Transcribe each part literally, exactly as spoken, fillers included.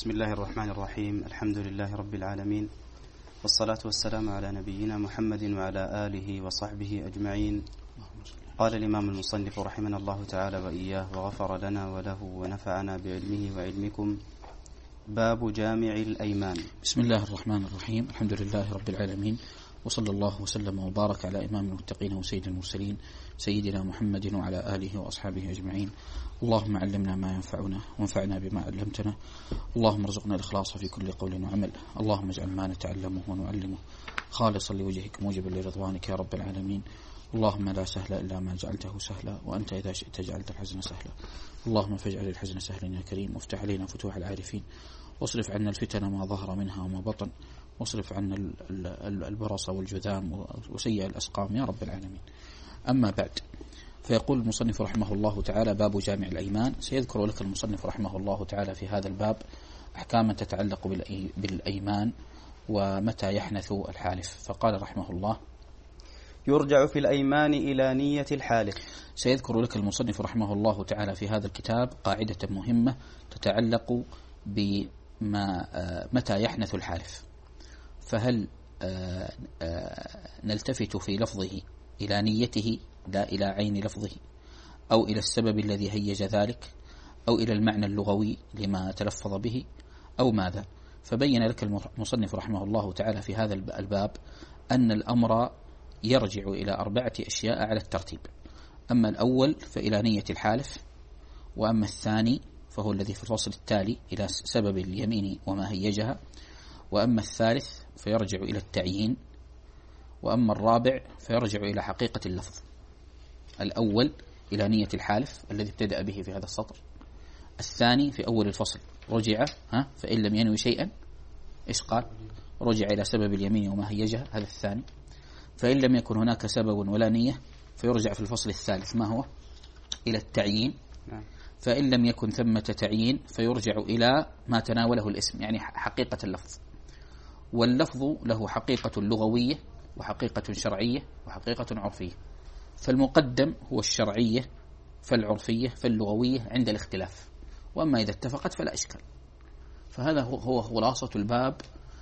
بسم الله الرحمن الرحيم. الحمد لله رب العالمين، والصلاة والسلام على نبينا محمد وعلى آله وصحبه أجمعين. قال الإمام المصنف رحمنا الله تعالى وإياه وغفر لنا وله ونفعنا بعلمه وعلمكم. باب جامع الأيمان. بسم الله الرحمن الرحيم. الحمد لله رب العالمين، وصلى الله وسلم وبارك على إمام المتقين وسيد المرسلين سيدنا محمد وعلى آله وأصحابه أجمعين. اللهم علمنا ما ينفعنا وانفعنا بما علمتنا. اللهم ارزقنا الإخلاص في كل قول وعمل. اللهم اجعل ما نتعلمه ونعلمه خالصا لوجهك موجبا لرضوانك يا رب العالمين. اللهم لا سهل إلا ما جعلته سهلا، وأنت إذا شئت جعلت الحزن سهلا. اللهم فاجعل الحزن سهلا يا كريم، وافتح علينا فتوح العارفين، واصرف عنا الفتن ما ظهر منها وما بطن، واصرف عنا البرص والجذام وسيء الأسقام يا رب العالمين. أما بعد، فيقول المصنف رحمه الله تعالى: باب جامع الأيمان. سيذكر لك المصنف رحمه الله تعالى في هذا الباب أحكاما تتعلق بالأيمان ومتى يحنث الحالف. فقال رحمه الله: يرجع في الأيمان إلى نية الحالف. سيذكر لك المصنف رحمه الله تعالى في هذا الكتاب قاعدة مهمة تتعلق بما متى يحنث الحالف. فهل نلتفت في لفظه إلى نيته لا إلى عين لفظه، أو إلى السبب الذي هيج ذلك، أو إلى المعنى اللغوي لما تلفظ به، أو ماذا؟ فبين لك المصنف رحمه الله تعالى في هذا الباب أن الأمر يرجع إلى أربعة أشياء على الترتيب. أما الأول فإلى نية الحالف، وأما الثاني فهو الذي في الفصل التالي إلى سبب اليمين وما هيجها، وأما الثالث فيرجع إلى التعيين، وأما الرابع فيرجع إلى حقيقة اللفظ. الأول إلى نية الحالف الذي ابتدأ به في هذا السطر. الثاني في أول الفصل رجع ها فإن لم ينوي شيئا إيش قال؟ رجع إلى سبب اليمين وما هيجها، هذا الثاني. فإن لم يكن هناك سبب ولا نية فيرجع في الفصل الثالث ما هو؟ إلى التعيين. فإن لم يكن ثمة تعيين فيرجع إلى ما تناوله الاسم، يعني حقيقة اللفظ. واللفظ له حقيقة لغوية وحقيقة شرعية وحقيقة عرفية. فالمقدم هو الشرعية، فالعرفية، فاللغوية عند الاختلاف، وأما إذا اتفقت فلا إشكال. فهذا هو خلاصة الباب،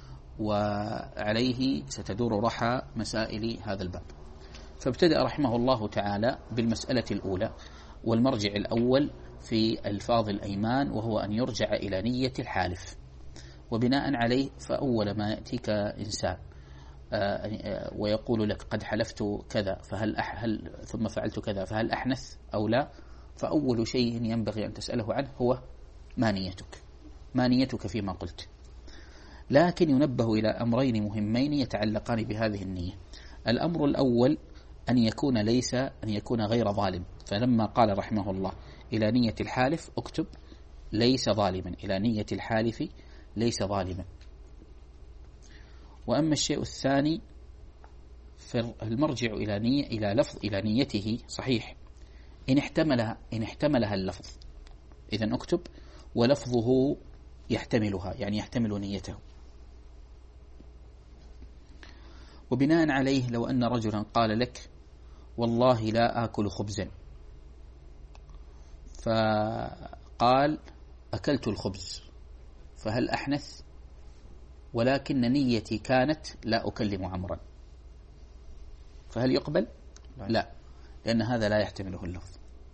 وعليه ستدور رحى مسائل هذا الباب. فابتدأ رحمه الله تعالى بالمسألة الأولى والمرجع الأول في ألفاظ الأيمان، وهو أن يرجع إلى نية الحالف. وبناء عليه فأول ما يأتيك إنسان ويقول لك قد حلفت كذا فهل أحل ثم فعلت كذا فهل أحنث أو لا، فأول شيء ينبغي أن تسأله عنه هو ما نيتك، ما نيتك فيما قلت. لكن ينبه إلى أمرين مهمين يتعلقان بهذه النية. الأمر الأول أن يكون ليس أن يكون غير ظالم. فلما قال رحمه الله إلى نية الحالف اكتب ليس ظالما، إلى نية الحالف ليس ظالما. وأما الشيء الثاني فالمرجع إلى نية إلى لفظ إلى نيته صحيح إن احتملها إن احتملها اللفظ، إذن اكتب ولفظه يحتملها، يعني يحتمل نيته. وبناء عليه لو أن رجلا قال لك والله لا آكل خبزا، فقال أكلت الخبز، فهل أحنث؟ ولكن نيتي كانت لا أكلم عمرا، فهل يقبل؟ لا، لأن هذا لا يحتمله اللفظ.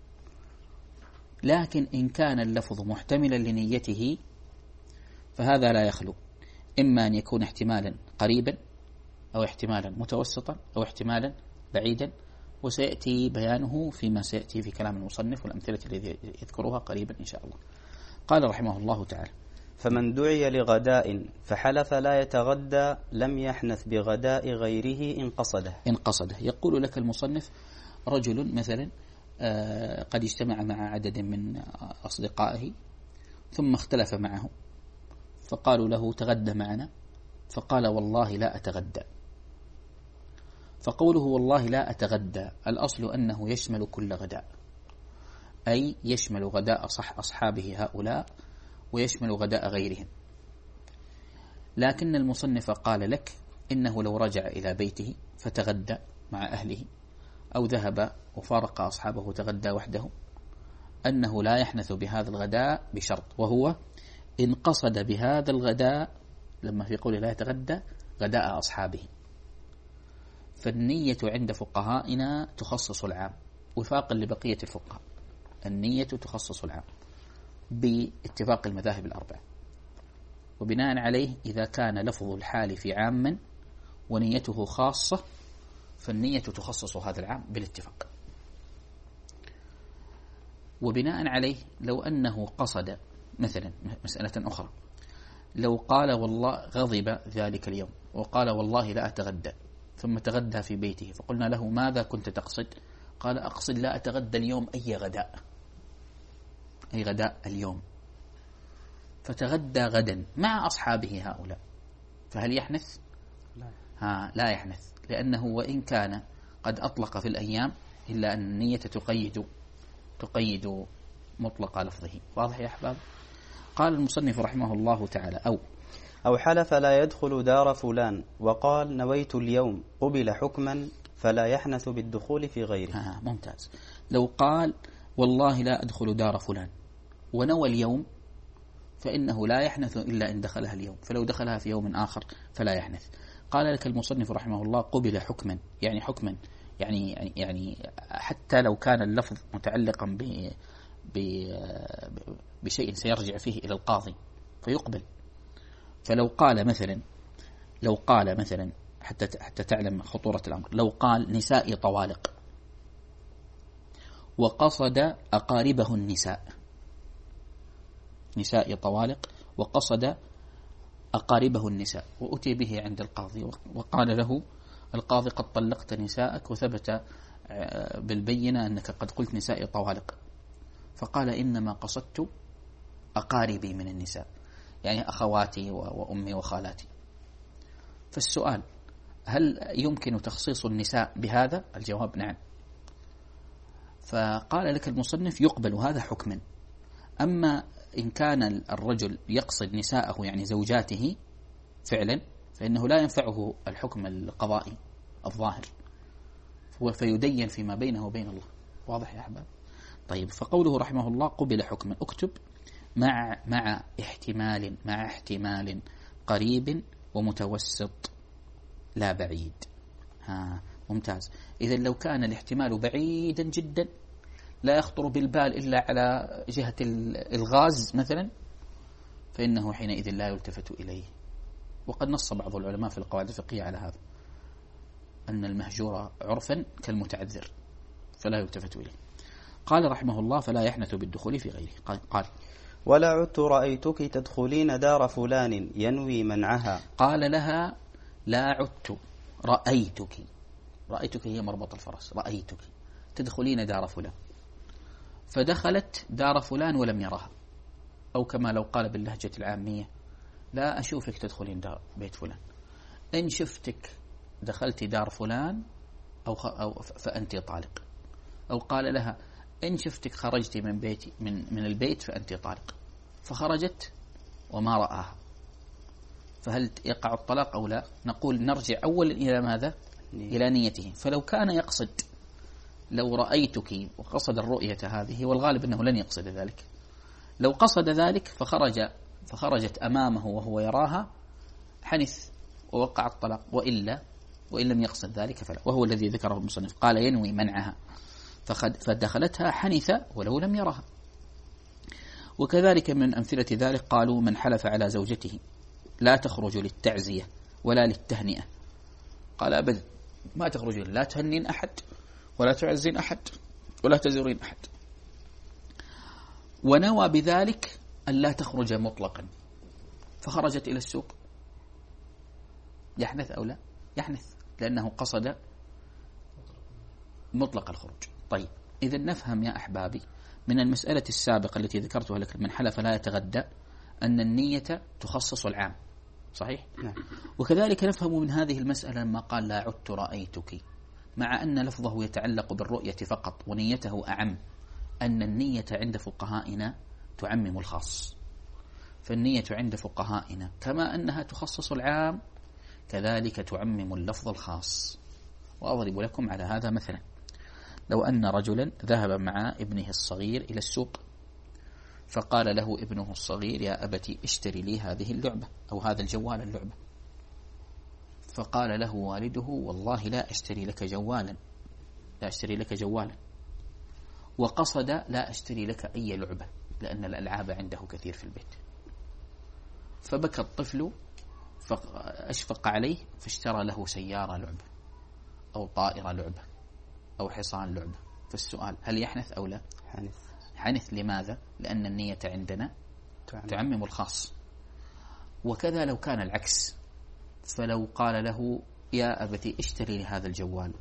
لكن إن كان اللفظ محتملا لنيته فهذا لا يخلو، إما أن يكون احتمالا قريبا أو احتمالا متوسطا أو احتمالا بعيدا، وسيأتي بيانه فيما سيأتي في كلام المصنف والأمثلة التي يذكرها قريبا إن شاء الله. قال رحمه الله تعالى: فمن دعي لغداء فحلف لا يتغدى لم يحنث بغداء غيره إن قصده. إن قصده. يقول لك المصنف رجل مثلا قد اجتمع مع عدد من أصدقائه ثم اختلف معه، فقالوا له تغدى معنا، فقال والله لا أتغدى. فقوله والله لا أتغدى الأصل أنه يشمل كل غداء، أي يشمل غداء صح أصحابه هؤلاء ويشمل غداء غيرهم. لكن المصنف قال لك إنه لو رجع إلى بيته فتغدى مع أهله، أو ذهب وفارق أصحابه تغدى وحده، أنه لا يحنث بهذا الغداء بشرط، وهو إن قصد بهذا الغداء، لما في قوله لا يتغدى، غداء أصحابه، فالنية عند فقهائنا تخصص العام وفاقا لبقية الفقهاء. النية تخصص العام باتفاق المذاهب الأربعة، وبناء عليه إذا كان لفظ الحال في عام ونيته خاصة فالنية تخصص هذا العام بالاتفاق. وبناء عليه لو أنه قصد مثلا مسألة أخرى، لو قال والله غضب ذلك اليوم وقال والله لا أتغدى، ثم تغدى في بيته، فقلنا له ماذا كنت تقصد؟ قال أقصد لا أتغدى اليوم أي غداء، أي غداء اليوم، فتغدى غدا مع أصحابه هؤلاء، فهل يحنث؟ لا. ها لا يحنث، لأنه وإن كان قد أطلق في الأيام إلا أن النية تقيد تقيد مطلق لفظه. واضح يا أحباب؟ قال المصنف رحمه الله تعالى: أو أو حلف لا يدخل دار فلان وقال نويت اليوم قبل حكما فلا يحنث بالدخول في غيره. آه ممتاز. لو قال والله لا أدخل دار فلان ونوى اليوم فإنه لا يحنث إلا إن دخلها اليوم، فلو دخلها في يوم آخر فلا يحنث. قال لك المصنف رحمه الله: قبل حكما، يعني حكما يعني يعني حتى لو كان اللفظ متعلقا ب بشيء سيرجع فيه إلى القاضي فيقبل. فلو قال مثلا لو قال مثلا حتى حتى تعلم خطورة الأمر، لو قال نسائي طوالق وقصد أقاربه النساء، نسائي طوالق وقصد أقاربه النساء، وأتي به عند القاضي وقال له القاضي قد طلقت نساءك وثبت بالبينة أنك قد قلت نسائي طوالق، فقال إنما قصدت أقاربي من النساء، يعني أخواتي وأمي وخالاتي. فالسؤال: هل يمكن تخصيص النساء بهذا؟ الجواب نعم. فقال لك المصنف: يقبل هذا حكما. أما إن كان الرجل يقصد نساءه يعني زوجاته فعلا فإنه لا ينفعه الحكم القضائي الظاهر، فيدين فيما بينه وبين الله. واضح يا أحباب؟ طيب، فقوله رحمه الله: قبل حكما، اكتب مع مع احتمال مع احتمال قريب ومتوسط لا بعيد. ها ممتاز. إذا لو كان الاحتمال بعيدا جدا لا يخطر بالبال إلا على جهة الغاز مثلا، فإنه حينئذ لا يلتفت إليه. وقد نص بعض العلماء في القواعد الفقهية على هذا، أن المهجور عرفا كالمتعذر فلا يلتفت إليه. قال رحمه الله: فلا يحنث بالدخول في غيره. قال: ولا عدت رأيتك تدخلين دار فلان ينوي منعها. قال لها: لا عدت رأيتك، رأيتك هي مربط الفرس، رأيتك تدخلين دار فلان، فدخلت دار فلان ولم يرها، أو كما لو قال باللهجة العامية: لا أشوفك تدخلين دار بيت فلان، إن شفتك دخلت دار فلان أو, أو فأنت طالق. أو قال لها: إن شفتك خرجت من بيتي من من البيت فأنت طالق، فخرجت وما رآها، فهل يقع الطلاق أو لا؟ نقول نرجع أولا إلى ماذا؟ إلى نيته. فلو كان يقصد لو رأيتك وقصد الرؤية هذه، والغالب أنه لن يقصد ذلك، لو قصد ذلك فخرج فخرجت أمامه وهو يراها حنث ووقع الطلاق، وإلا وإن لم يقصد ذلك فلا. وهو الذي ذكره المصنف، قال: ينوي منعها فدخلتها حنث ولو لم يرها. وكذلك من أمثلة ذلك قالوا: من حلف على زوجته لا تخرج للتعزية ولا للتهنئة، قال: أبدا ما تخرج، لا تهنين أحد ولا تعزين أحد ولا تزورين أحد، ونوى بذلك أن لا تخرج مطلقا، فخرجت إلى السوق، يحنث أو لا؟ يحنث، لأنه قصد مطلق الخروج. طيب، إذا نفهم يا أحبابي من المسألة السابقة التي ذكرتها لك: من حلف لا يتغدى، أن النية تخصص العام، صحيح؟ نعم. وكذلك نفهم من هذه المسألة لما قال: لا عدت رأيتك، مع أن لفظه يتعلق بالرؤية فقط ونيته أعم، أن النية عند فقهائنا تعمم الخاص. فالنية عند فقهائنا كما أنها تخصص العام كذلك تعمم اللفظ الخاص. وأضرب لكم على هذا مثلا: لو أن رجلا ذهب مع ابنه الصغير إلى السوق، فقال له ابنه الصغير يا أبتي اشتري لي هذه اللعبة أو هذا الجوال اللعبة. فقال له والده والله لا أشتري لك جوالا، لا أشتري لك جوالا، وقصد لا أشتري لك أي لعبة لأن الألعاب عنده كثير في البيت. فبكى الطفل فأشفق عليه فاشترى له سيارة لعبة أو طائرة لعبة أو حصان لعبة. فالسؤال هل يحنث أو لا؟ حنث. حنث لماذا؟ لأن النية عندنا تعمم, تعمم الخاص. وكذا لو كان العكس، فلو قال له يا أبتي اشتري لي هذا الجوال،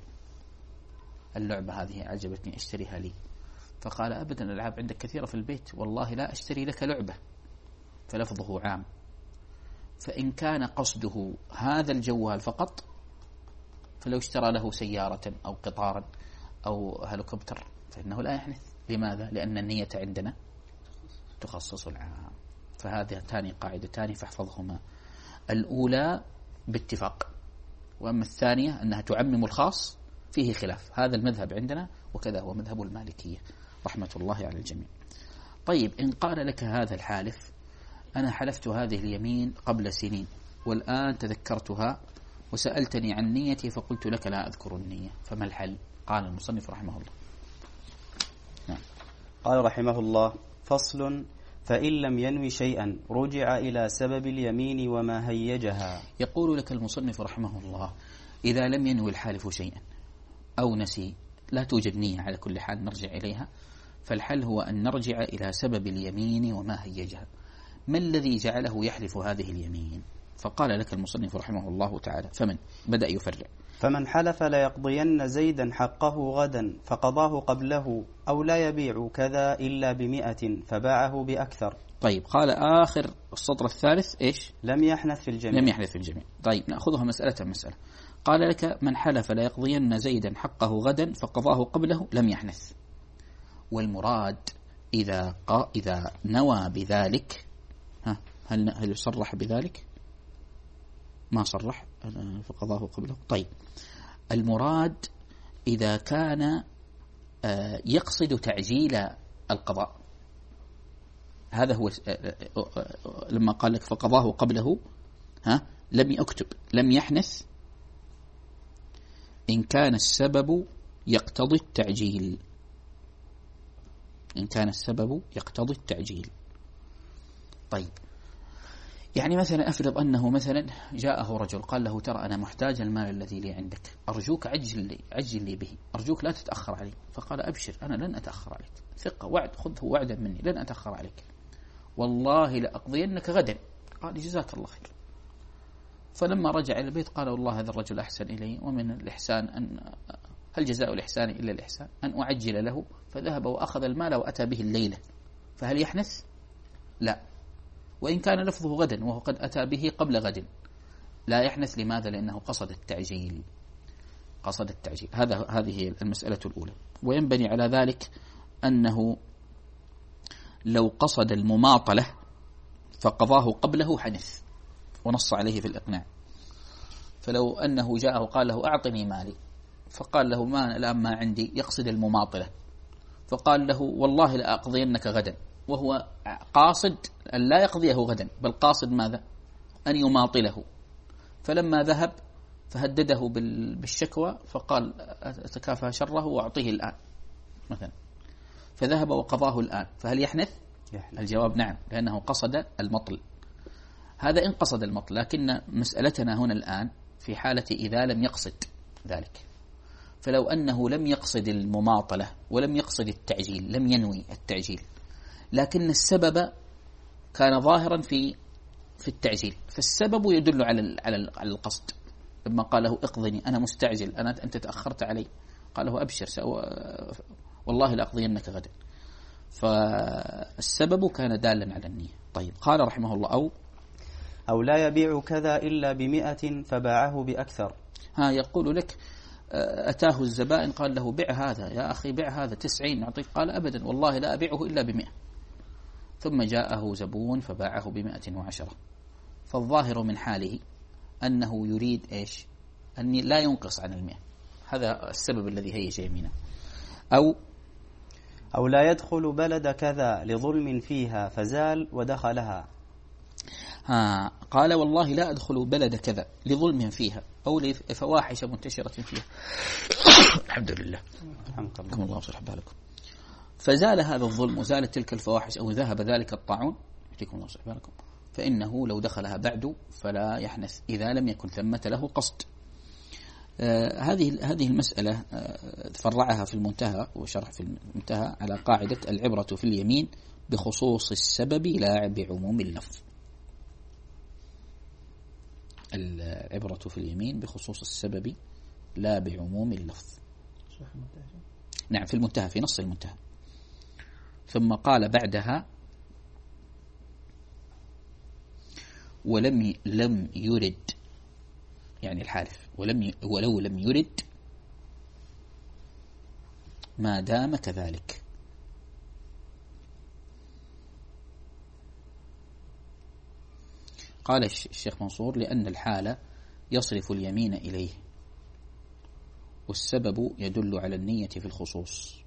اللعبة هذه عجبتني اشتريها لي، فقال أبدا الألعاب عندك كثيرة في البيت والله لا أشتري لك لعبة، فلفظه عام. فإن كان قصده هذا الجوال فقط فلو اشترى له سيارة أو قطارا أو هليكوبتر فإنه لا يحنث. لماذا؟ لأن النية عندنا تخصص العام. فهذه تاني قاعدتان فاحفظهما، الأولى باتفاق، وأما الثانية أنها تعمم الخاص فيه خلاف. هذا المذهب عندنا وكذا هو مذهب المالكية رحمة الله على الجميع. طيب إن قال لك هذا الحالف أنا حلفت هذه اليمين قبل سنين والآن تذكرتها وسألتني عن نيتي فقلت لك لا أذكر النية، فما الحل؟ قال المصنف رحمه الله. نعم. قال رحمه الله: فصل: فإن لم ينوي شيئا رجع إلى سبب اليمين وما هيجها. يقول لك المصنف رحمه الله إذا لم ينوي الحالف شيئا أو نسي، لا توجد نية على كل حال نرجع إليها، فالحل هو أن نرجع إلى سبب اليمين وما هيجها. ما الذي جعله يحلف هذه اليمين؟ فقال لك المصنف رحمه الله تعالى: فمن بدأ يفرع. فمن حلف ليقضين زيدا حقه غدا فقضاه قبله أو لا يبيع كذا إلا بمئة فباعه بأكثر. طيب قال آخر السطر الثالث إيش؟ لم يحنث في الجميع. لم يحنث في الجميع. طيب نأخذها مسألة مسألة. قال لك من حلف ليقضين زيدا حقه غدا فقضاه قبله لم يحنث. والمراد إذا قا إذا نوى بذلك، ها هل هل يصرح بذلك؟ ما صرح فقضاه قبله. طيب المراد إذا كان يقصد تعجيل القضاء، هذا هو لما قال لك فقضاه قبله، ها لم يكتب لم يحنث إن كان السبب يقتضي التعجيل. إن كان السبب يقتضي التعجيل. طيب يعني مثلا أفرض أنه مثلا جاءه رجل قال له ترى أنا محتاج المال الذي لي عندك، أرجوك عجل لي عجل لي به، أرجوك لا تتأخر علي. فقال أبشر أنا لن أتأخر عليك، ثقة وعد، خذه وعدا مني لن أتأخر عليك، والله لأقضينك غدا. قال جزاك الله خير. فلما رجع إلى البيت قال والله هذا الرجل أحسن إلي، ومن الإحسان أن هل جزاء الإحسان إلا الإحسان أن أعجل له. فذهب وأخذ المال وأتى به الليلة، فهل يحنث؟ لا. وإن كان لفظه غدا وهو قد أتى به قبل غد لا يحنث. لماذا؟ لأنه قصد التعجيل، قصد التعجيل. هذا هذه المسألة الأولى. وينبني على ذلك أنه لو قصد المماطلة فقضاه قبله حنث، ونص عليه في الإقناع. فلو أنه جاءه قال له أعطني مالي، فقال له ما الآن ما عندي، يقصد المماطلة، فقال له والله لأقضينك غدا، وهو قاصد أن لا يقضيه غدا بل قاصد ماذا؟ أن يماطله. فلما ذهب فهدده بالشكوى فقال أتكافى شره وأعطيه الآن مثلا، فذهب وقضاه الآن، فهل يحنث؟ يحنث. الجواب نعم، لأنه قصد المطل. هذا إن قصد المطل. لكن مسألتنا هنا الآن في حالة إذا لم يقصد ذلك. فلو أنه لم يقصد المماطلة ولم يقصد التعجيل، لم ينوي التعجيل، لكن السبب كان ظاهرا في في التعجيل، فالسبب يدل على على القصد. لما قال له اقضني أنا مستعجل، أنا أنت تأخرت علي، قال له أبشر والله لأقضينك غدا. فالسبب كان دالا على النية. طيب قال رحمه الله أو أو لا يبيع كذا إلا بمئة فباعه بأكثر. ها يقول لك أتاه الزبائن قال له بيع هذا يا أخي، بيع هذا تسعين أعطيك، قال أبدا والله لا أبيعه إلا بمئة. ثم جاءه زبون فباعه بمئة وعشرة. فالظاهر من حاله أنه يريد إيش؟ أن لا ينقص عن المئة. هذا السبب الذي هيج يمينه. أو أو لا يدخل بلد كذا لظلم فيها فزال ودخلها. ها قال والله لا أدخل بلد كذا لظلم فيها أو لفواحش منتشرة فيها. الحمد لله رحمكم الله وصلح بالكم. فزال هذا الظلم وزالت تلك الفواحش أو ذهب ذلك الطاعون يعطيكم الله وصلح بالكم، فإنه لو دخلها بعد فلا يحنث إذا لم يكن ثمة له قصد. آه هذه هذه المسألة آه فرعها في المنتهى وشرح في المنتهى على قاعدة العبرة في اليمين بخصوص السبب لا بعموم اللفظ. العبرة في اليمين بخصوص السبب لا بعموم اللفظ. نعم في المنتهى في نص المنتهى. ثم قال بعدها ولم لم يرد يعني الحالف ولم ي ولو لم يرد ما دام كذلك. قال الشيخ منصور لأن الحالة يصرف اليمين إليه والسبب يدل على النية في الخصوص.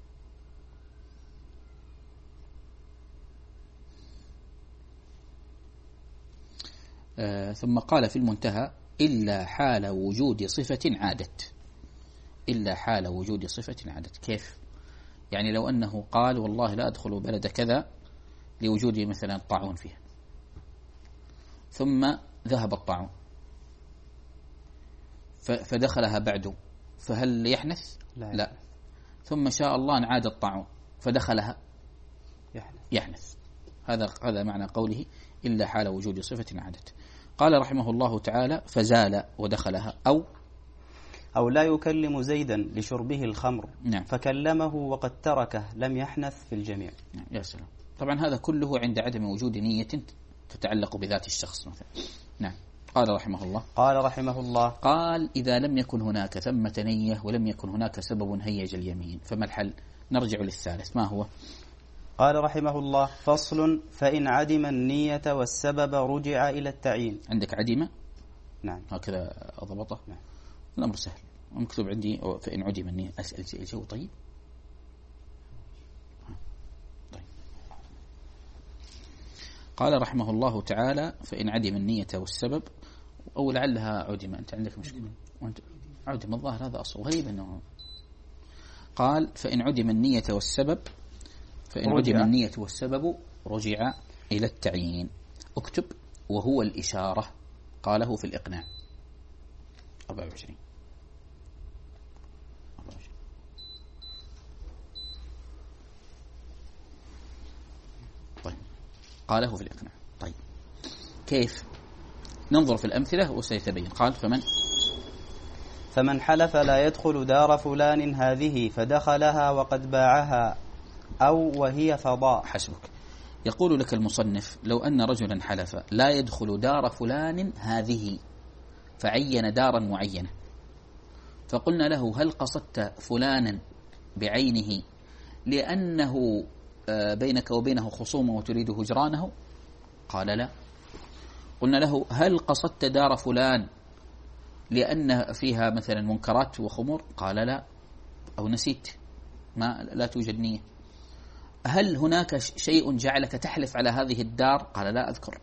آه ثم قال في المنتهى إلا حال وجود صفة عادت. إلا حال وجود صفة عادت. كيف؟ يعني لو أنه قال والله لا أدخل بلد كذا لوجود مثلا طاعون فيها، ثم ذهب الطاعون فدخلها بعده، فهل يحنث؟ لا, لا. ثم شاء الله أن عاد الطاعون فدخلها يحنث, يحنث. هذا هذا معنى قوله إلا حال وجود صفة عادت. قال رحمه الله تعالى فزال ودخلها أو أو لا يكلم زيدا لشربه الخمر. نعم. فكلمه وقد تركه لم يحنث في الجميع. نعم. يا سلام. طبعا هذا كله عند عدم وجود نية تتعلق بذات الشخص مثلا. نعم. قال رحمه الله قال رحمه الله قال إذا لم يكن هناك ثمة نية ولم يكن هناك سبب هيج اليمين فما الحل؟ نرجع للثالث ما هو؟ قال رحمه الله فصل فإن عدم النية والسبب رجع إلى التعيين. عندك عدم؟ نعم هكذا أضبطه. نعم. الأمر سهل مكتوب عندي فإن عدم النية. أسأل الجو طيب. طيب قال رحمه الله تعالى فإن عدم النية والسبب أو لعلها عدم. أنت عندك مشكلة وأنت عدم الظاهر هذا أصل غريب أنه قال فإن عدم النية والسبب فإن عدم النية والسبب رجع إلى التعيين. اكتب وهو الإشارة قاله في الإقناع أربعة وعشرين. طيب قاله في الإقناع. طيب كيف؟ ننظر في الأمثلة وسيتبين. قال فمن فمن حلف لا يدخل دار فلان هذه فدخلها وقد باعها أو وهي فضاء. حسبك. يقول لك المصنف لو أن رجلا حلف لا يدخل دار فلان هذه فعين دارا معينة، فقلنا له هل قصدت فلانا بعينه لأنه بينك وبينه خصومة وتريد هجرانه؟ قال لا. قلنا له هل قصدت دار فلان لأن فيها مثلا منكرات وخمور؟ قال لا أو نسيت ما لا توجد نية. هل هناك شيء جعلك تحلف على هذه الدار؟ قال لا أذكر.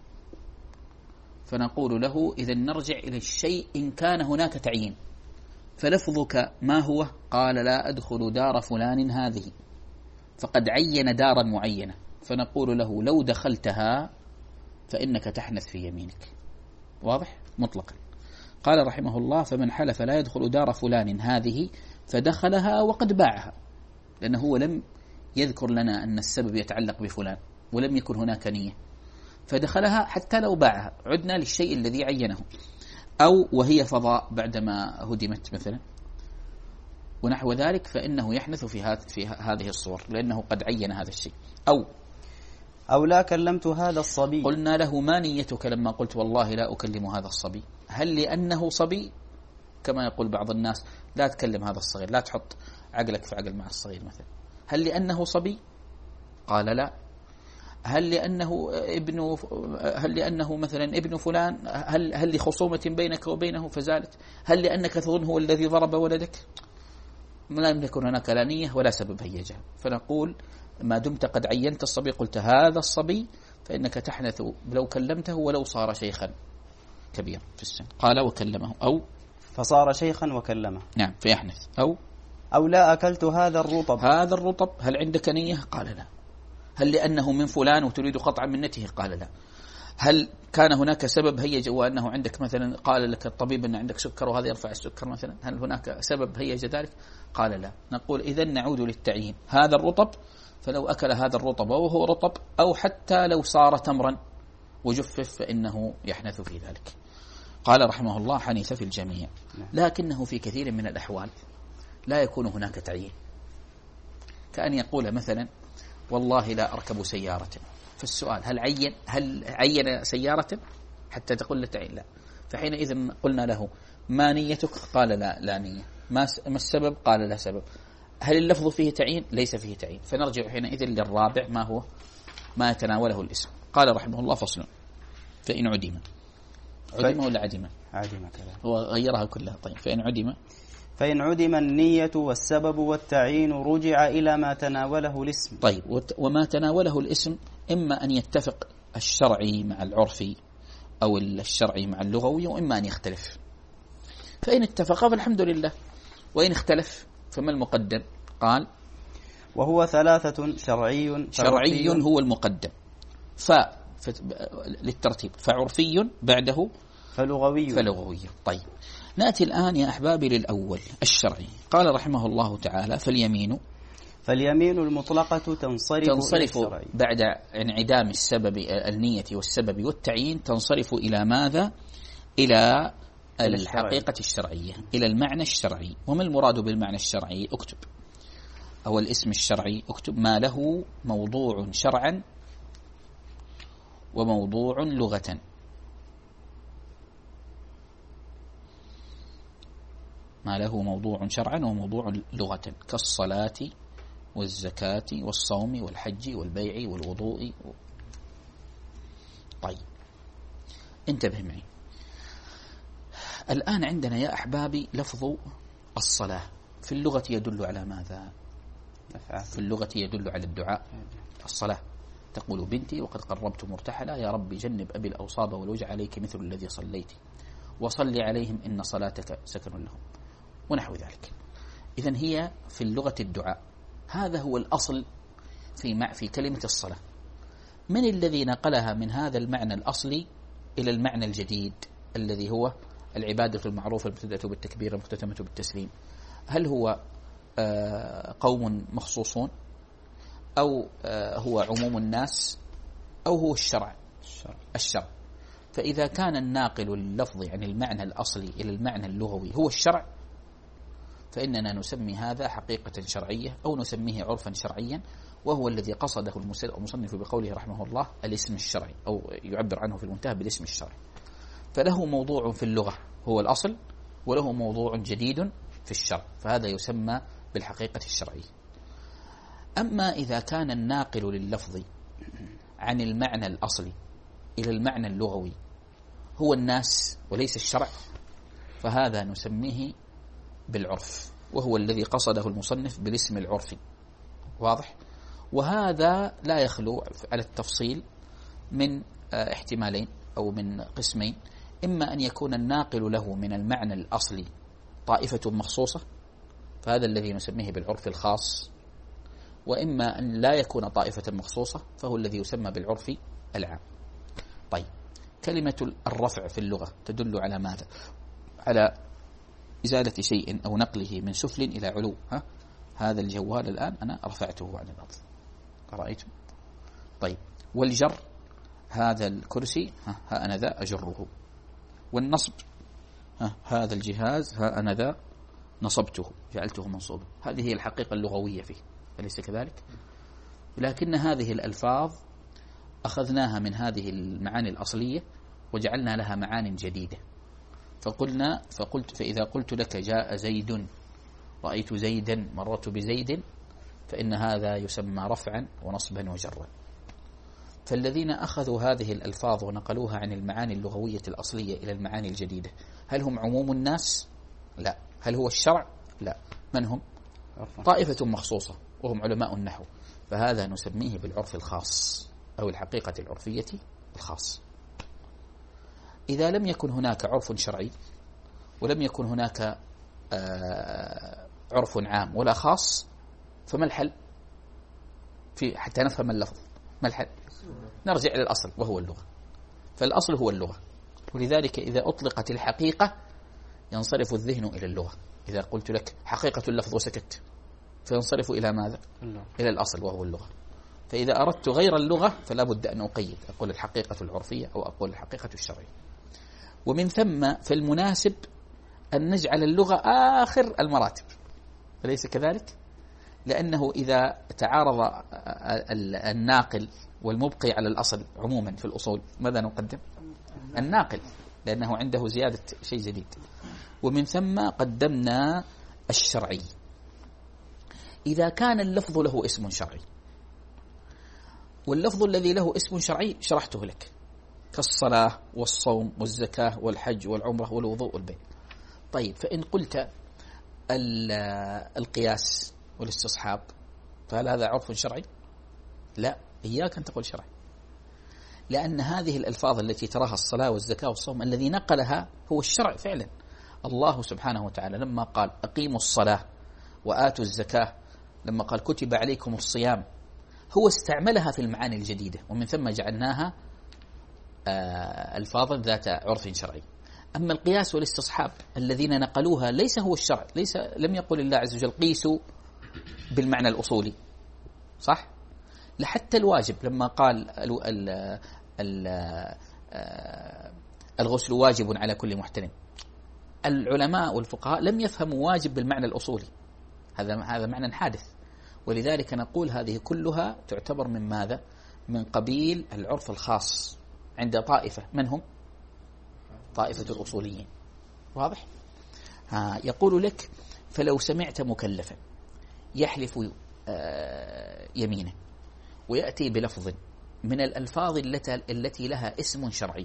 فنقول له إذن نرجع إلى الشيء إن كان هناك تعيين. فلفظك ما هو؟ قال لا أدخل دار فلان هذه، فقد عين دارا معينة، فنقول له لو دخلتها فإنك تحنث في يمينك. واضح؟ مطلقا. قال رحمه الله فمن حلف لا يدخل دار فلان هذه فدخلها وقد باعها، لأنه هو لم يذكر لنا أن السبب يتعلق بفلان ولم يكن هناك نية، فدخلها حتى لو باعها. عدنا للشيء الذي عينه. أو وهي فضاء بعدما هدمت مثلا ونحو ذلك، فإنه يحنث في, هذ في هذه الصور لأنه قد عين هذا الشيء. أو أو لا كلمت هذا الصبي. قلنا له ما نيتك لما قلت والله لا أكلم هذا الصبي؟ هل لأنه صبي كما يقول بعض الناس لا تكلم هذا الصغير، لا تحط عقلك في عقل مع الصغير مثلا؟ هل لأنه صبي؟ قال لا. هل لأنه ابن هل لأنه مثلا ابن فلان؟ هل هل لخصومة بينك وبينه فزالت؟ هل لأنك تظن هو الذي ضرب ولدك؟ لا يكون هناك لا نية ولا سبب هيجة، فنقول ما دمت قد عينت الصبي قلت هذا الصبي فإنك تحنث لو كلمته ولو صار شيخا كبير في السن. قال وكلمه، أو فصار شيخا وكلمه، نعم فيحنث، أو أو لا أكلت هذا الرطب. هذا الرطب هل عندك نية؟ قال لا. هل لأنه من فلان وتريد قطع منته؟ قال لا. هل كان هناك سبب هيج وأنه عندك مثلا قال لك الطبيب أن عندك سكر وهذا يرفع السكر مثلا، هل هناك سبب هيج ذلك؟ قال لا. نقول إذن نعود للتعيين، هذا الرطب فلو أكل هذا الرطب وهو رطب أو حتى لو صار تمرا وجفف فإنه يحنث في ذلك. قال رحمه الله حنث في الجميع، لكنه في كثير من الأحوال لا يكون هناك تعيين، كأن يقول مثلا والله لا أركب سيارة، فالسؤال هل عين هل عين سيارة حتى تقول له تعين؟ لا. فحينئذ قلنا له ما نيتك؟ قال لا لا نية. ما ما السبب؟ قال لا سبب. هل اللفظ فيه تعيين؟ ليس فيه تعيين. فنرجع حينئذ للرابع ما هو ما يتناوله الاسم. قال رحمه الله فصل فإن عدم، عدم ولا عدم؟ عدم كذا، هو غيرها كلها. طيب فإن عدم، فإن عدم النية والسبب والتعيين رجع إلى ما تناوله الاسم. طيب وما تناوله الاسم إما أن يتفق الشرعي مع العرفي أو الشرعي مع اللغوي، وإما أن يختلف. فإن اتفق فالحمد لله، وإن اختلف فما المقدم؟ قال وهو ثلاثة شرعي شرعي هو المقدم، ف للترتيب، فعرفي بعده فلغوي فلغوي. طيب نأتي الآن يا أحبابي للأول الشرعي. قال رحمه الله تعالى فاليمين فاليمين المطلقة تنصرف, تنصرف بعد انعدام السبب النية والسبب والتعيين، تنصرف إلى ماذا؟ إلى الحقيقة الشرعية، إلى المعنى الشرعي. وما المراد بالمعنى الشرعي؟ اكتب، أو الاسم الشرعي اكتب ما له موضوع شرعا وموضوع لغة. ما له موضوع شرعا وموضوع لغة، كالصلاة والزكاة والصوم والحج والبيع والوضوء. طيب انتبه معي الآن، عندنا يا أحبابي لفظ الصلاة في اللغة يدل على ماذا؟ في اللغة يدل على الدعاء. الصلاة تقول بنتي وقد قربت مرتحلا يا رب جنب أبي الأوصاب والوجع عليك مثل الذي صليت وصلي عليهم إن صلاتك سكن لهم، ونحو ذلك. إذن هي في اللغة الدعاء، هذا هو الأصل في مع في كلمة الصلاة. من الذي نقلها من هذا المعنى الأصلي إلى المعنى الجديد الذي هو العبادة المعروفة المبتدأة بالتكبير المختتمة بالتسليم؟ هل هو قوم مخصوصون، أو هو عموم الناس، أو هو الشرع؟ الشرع. فإذا كان الناقل اللفظ عن المعنى الأصلي إلى المعنى اللغوي هو الشرع، فإننا نسمي هذا حقيقة شرعية أو نسميه عرفا شرعيا، وهو الذي قصده المصنف بقوله رحمه الله الاسم الشرعي، أو يعبر عنه في المنتهى بالاسم الشرعي. فله موضوع في اللغة هو الأصل، وله موضوع جديد في الشرع، فهذا يسمى بالحقيقة الشرعية. أما إذا كان الناقل لللفظ عن المعنى الأصلي إلى المعنى اللغوي هو الناس وليس الشرع، فهذا نسميه بالعرف، وهو الذي قصده المصنف بالاسم العرفي. واضح؟ وهذا لا يخلو على التفصيل من احتمالين أو من قسمين، إما أن يكون الناقل له من المعنى الأصلي طائفة مخصوصة، فهذا الذي نسميه بالعرف الخاص، وإما أن لا يكون طائفة مخصوصة، فهو الذي يسمى بالعرف العام. طيب كلمة الرفع في اللغة تدل على ماذا؟ على إزالة شيء أو نقله من سفل إلى علو. ها؟ هذا الجوال الآن أنا رفعته عن الأرض، رأيتم؟ طيب والجر هذا الكرسي ها, ها أنا ذا أجره، والنصب ها هذا الجهاز ها أنا ذا نصبته جعلته منصوبا. هذه هي الحقيقة اللغوية فيه، أليس كذلك؟ لكن هذه الألفاظ أخذناها من هذه المعاني الأصلية وجعلنا لها معان جديدة، فقلنا فقلت فإذا قلت لك جاء زيد، رأيت زيدا، مررت بزيد، فإن هذا يسمى رفعا ونصبا وجرا. فالذين أخذوا هذه الألفاظ ونقلوها عن المعاني اللغوية الأصلية إلى المعاني الجديدة، هل هم عموم الناس؟ لا. هل هو الشرع؟ لا. من هم؟ طائفة مخصوصة وهم علماء النحو، فهذا نسميه بالعرف الخاص أو الحقيقة العرفية الخاص. إذا لم يكن هناك عرف شرعي ولم يكن هناك عرف عام ولا خاص، فما الحل في حتى نفهم اللفظ؟ ما الحل؟ نرجع إلى الأصل وهو اللغة، فالأصل هو اللغة. ولذلك إذا أطلقت الحقيقة ينصرف الذهن إلى اللغة. إذا قلت لك حقيقة اللفظ وسكت فينصرف إلى ماذا؟ إلى الأصل وهو اللغة. فإذا أردت غير اللغة فلا بد أن أقيد، أقول الحقيقة العرفية أو أقول الحقيقة الشرعية. ومن ثم فالمناسب أن نجعل اللغة آخر المراتب، أليس كذلك؟ لأنه إذا تعارض الناقل والمبقي على الأصل عموما في الأصول ماذا نقدم؟ الناقل، لأنه عنده زيادة شيء جديد. ومن ثم قدمنا الشرعي. إذا كان اللفظ له اسم شرعي، واللفظ الذي له اسم شرعي شرحته لك كالصلاة والصوم والزكاة والحج والعمرة والوضوء والبيع. طيب، فإن قلت القياس والاستصحاب فهل هذا عرف شرعي؟ لا، إياك أن تقول شرعي، لأن هذه الألفاظ التي تراها الصلاة والزكاة والصوم الذي نقلها هو الشرع فعلا. الله سبحانه وتعالى لما قال أقيموا الصلاة وآتوا الزكاة، لما قال كتب عليكم الصيام، هو استعملها في المعاني الجديدة، ومن ثم جعلناها ألفاظا ذات عرف شرعي. أما القياس والاستصحاب الذين نقلوها ليس هو الشرع، ليس لم يقل الله عز وجل قيسوا بالمعنى الأصولي، صح؟ لحتى الواجب لما قال ال ال ال الغسل واجب على كل محتلم، العلماء والفقهاء لم يفهموا واجب بالمعنى الأصولي، هذا هذا معنى حادث. ولذلك نقول هذه كلها تعتبر من ماذا؟ من قبيل العرف الخاص عند طائفة، من هم؟ طائفة الأصوليين. واضح؟ ها يقول لك فلو سمعت مكلفا يحلف يمينه ويأتي بلفظ من الألفاظ التي لها اسم شرعي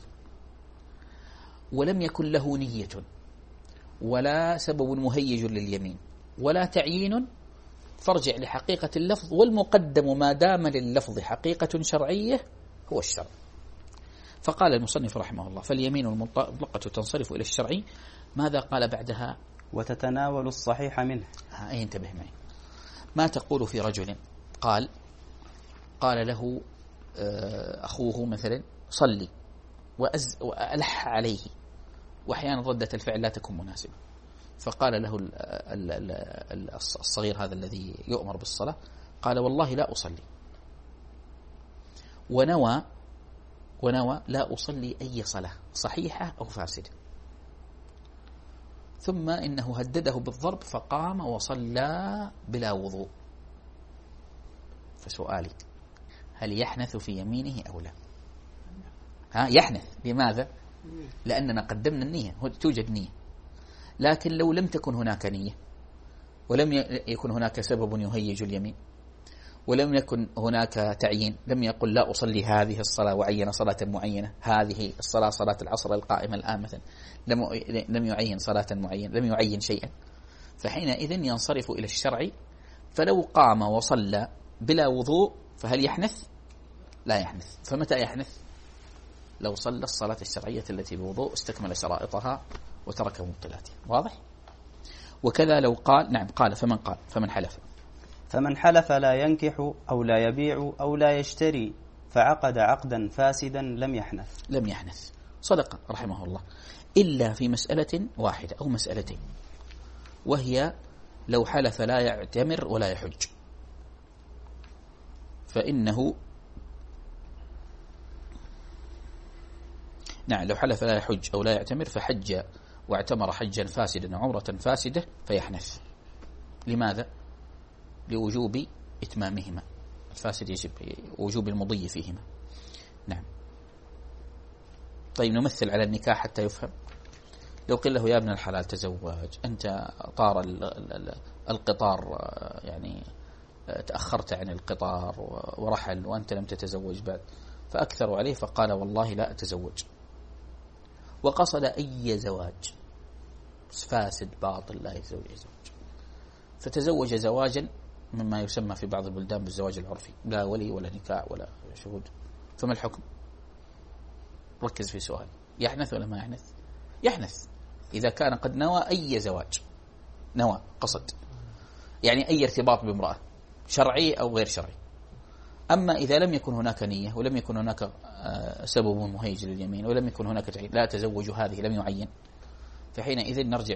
ولم يكن له نية ولا سبب مهيج لليمين ولا تعيين، فارجع لحقيقة اللفظ، والمقدم ما دام لللفظ حقيقة شرعية هو الشرع. فقال المصنف رحمه الله فاليمين المطلقة تنصرف إلى الشرعي. ماذا قال بعدها؟ وتتناول الصحيح منه. ها انتبه معي. ما تقول في رجل قال قال له أخوه مثلا صلي وأز وألح عليه، وأحيانا ردة الفعل لا تكون مناسبة، فقال له الصغير هذا الذي يؤمر بالصلاة قال والله لا أصلي، ونوى ونوى لا أصلي أي صلاة صحيحة أو فاسدة، ثم إنه هدده بالضرب فقام وصلى بلا وضوء. فسؤالي هل يحنث في يمينه أو لا؟ ها يحنث. لماذا؟ لأننا قدمنا النية، توجد نية. لكن لو لم تكن هناك نية ولم يكن هناك سبب يهيج اليمين ولم يكن هناك تعيين، لم يقل لا أصلي هذه الصلاة وعين صلاة معينة، هذه الصلاة صلاة العصر القائمة الآن مثلا، لم لم يعين صلاة معينة، لم يعين شيئا، فحينئذ ينصرف إلى الشرع. فلو قام وصلى بلا وضوء فهل يحنث؟ لا يحنث. فمتى يحنث؟ لو صلى الصلاة الشرعية التي بوضوء استكمل شرائطها وترك مبطلاتها. واضح؟ وكذا لو قال نعم قال فمن قال فمن حلف فمن حلف لا ينكح أو لا يبيع أو لا يشتري فعقد عقدا فاسدا لم يحنث. لم يحنث. صدق رحمه الله، إلا في مسألة واحدة أو مسألتين، وهي لو حلف لا يعتمر ولا يحج، فإنه نعم لو حلف لا يحج أو لا يعتمر فحج واعتمر حجا فاسدا وعمرة فاسدة فيحنث. لماذا؟ لوجوب إتمامهما، الفاسد يجب وجوب المضي فيهما. نعم. طيب نمثل على النكاح حتى يفهم. لو قيل له يا ابن الحلال تزوج، أنت طار القطار يعني تأخرت عن القطار ورحل وأنت لم تتزوج بعد، فأكثروا عليه فقال والله لا أتزوج، وقصد أي زواج فاسد باطل لا يزوج يزوج، فتزوج زواجا مما يسمى في بعض البلدان بالزواج العرفي، لا ولي ولا نكاح ولا شهود، فما الحكم؟ ركز في سؤال، يحنث ولا ما يحنث؟ يحنث إذا كان قد نوى أي زواج، نوى قصد، يعني أي ارتباط بامرأة شرعي أو غير شرعي. أما إذا لم يكن هناك نية ولم يكن هناك سبب مهيج لليمين ولم يكن هناك تعيين، لا تزوج هذه لم يعين، فحينئذ نرجع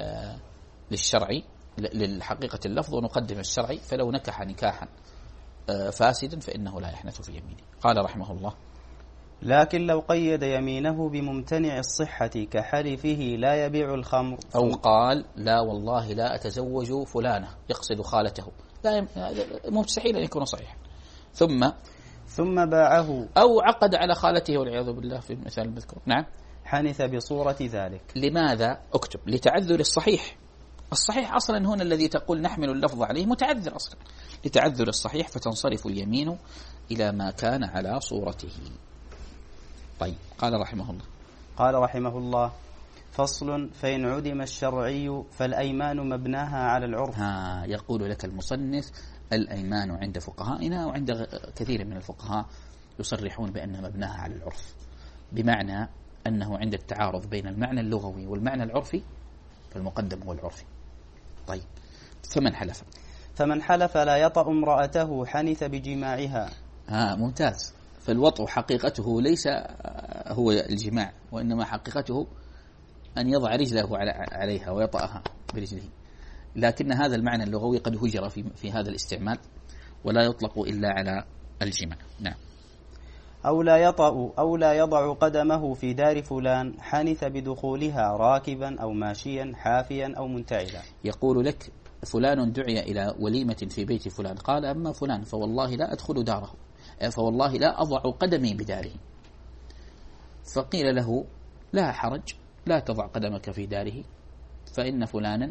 للشرعي للحقيقة اللفظ ونقدم الشرعي. فلو نكح نكاحا فاسدا فإنه لا يحنث في يمينه. قال رحمه الله: لكن لو قيد يمينه بممتنع الصحة كحلفه لا يبيع الخمر، أو قال لا والله لا أتزوج فلانة يقصد خالته، لا مستحيل أن يكون صحيحا، ثم ثم باعه أو عقد على خالته والعياذ بالله في المثال المذكور، نعم، حنث بصورة ذلك. لماذا؟ اكتب: لتعذر الصحيح. الصحيح أصلا هنا الذي تقول نحمل اللفظ عليه متعذر أصلا، لتعذر الصحيح فتنصرف اليمين إلى ما كان على صورته. طيب، قال رحمه الله قال رحمه الله: فصل: فإن عدم الشرعي فالأيمان مبناها على العرف. ها يقول لك المصنف: الأيمان عند فقهائنا وعند كثير من الفقهاء يصرحون بأن مبناها على العرف، بمعنى أنه عند التعارض بين المعنى اللغوي والمعنى العرفي فالمقدم هو العرفي. طيب، فمن حلف فمن حلف لا يطأ امرأته حنث بجماعها. ها ممتاز. فالوطء حقيقته ليس هو الجماع، وإنما حقيقته أن يضع رجله عليها ويطأها برجله، لكن هذا المعنى اللغوي قد هجر في, في هذا الاستعمال ولا يطلق إلا على الجماع. نعم. أو لا يطأ أو لا يضع قدمه في دار فلان حنث بدخولها راكبا أو ماشيا حافيا أو منتعلا. يقول لك: فلان دعي إلى وليمة في بيت فلان، قال: أما فلان فوالله لا أدخل داره، فوالله لا أضع قدمي بداره. فقيل له: لا حرج، لا تضع قدمك في داره، فإن فلانا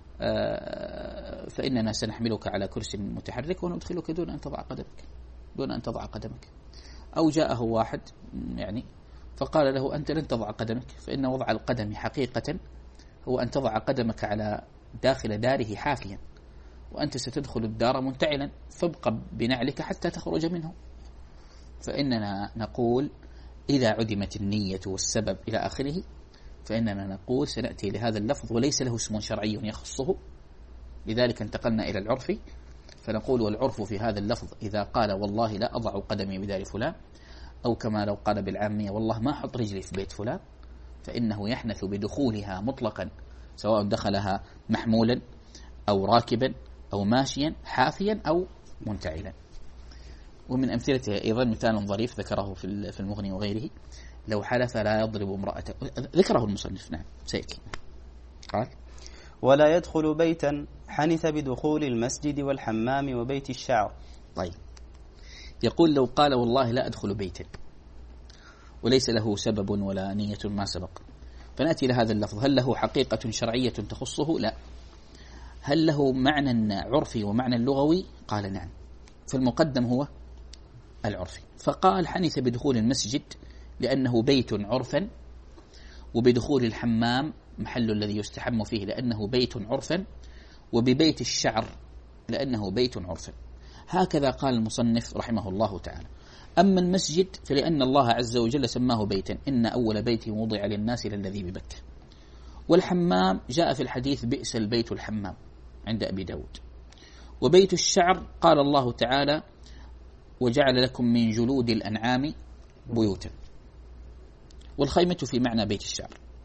فإننا سنحملك على كرسي متحرك وندخلك دون أن تضع قدمك دون أن تضع قدمك. أو جاءه واحد يعني فقال له: أنت لن تضع قدمك، فإن وضع القدم حقيقة هو أن تضع قدمك على داخل داره حافيا، وأنت ستدخل الدار منتعلا، فابقى بنعلك حتى تخرج منه. فإننا نقول: إذا عدمت النية والسبب إلى آخره، فإننا نقول سنأتي لهذا اللفظ وليس له اسم شرعي يخصه، لذلك انتقلنا إلى العرف، فنقول: والعرف في هذا اللفظ إذا قال والله لا أضع قدمي بدار فلان، أو كما لو قال بالعامية والله ما أحط رجلي في بيت فلان، فإنه يحنث بدخولها مطلقا، سواء دخلها محمولا أو راكبا أو ماشيا حافيا أو منتعلا. ومن أمثلته أيضا مثال ظريف ذكره في المغني وغيره: لو حلف لا يضرب امرأته، ذكره المصنف. نعم سيأتي. قال: ولا يدخل بيتا حنث بدخول المسجد والحمام وبيت الشعر. طيب، يقول: لو قال والله لا أدخل بيتا وليس له سبب ولا نية ما سبق، فنأتي لهذا اللفظ، هل له حقيقة شرعية تخصه؟ لا. هل له معنى عرفي ومعنى لغوي؟ قال: نعم. فالمقدم هو العرفي. فقال: حنث بدخول المسجد لأنه بيت عرفا، وبدخول الحمام محل الذي يستحم فيه لأنه بيت عرفا، وببيت الشعر لأنه بيت عرفا. هكذا قال المصنف رحمه الله تعالى. أما المسجد فلأن الله عز وجل سماه بيتا: إن أول بيت وضع للناس للذي ببكة. والحمام جاء في الحديث: بئس البيت الحمام عند أبي داود. وبيت الشعر قال الله تعالى: وجعل لكم من جلود الأنعام بيوتا. والخيمة في معنى بيت الشعر.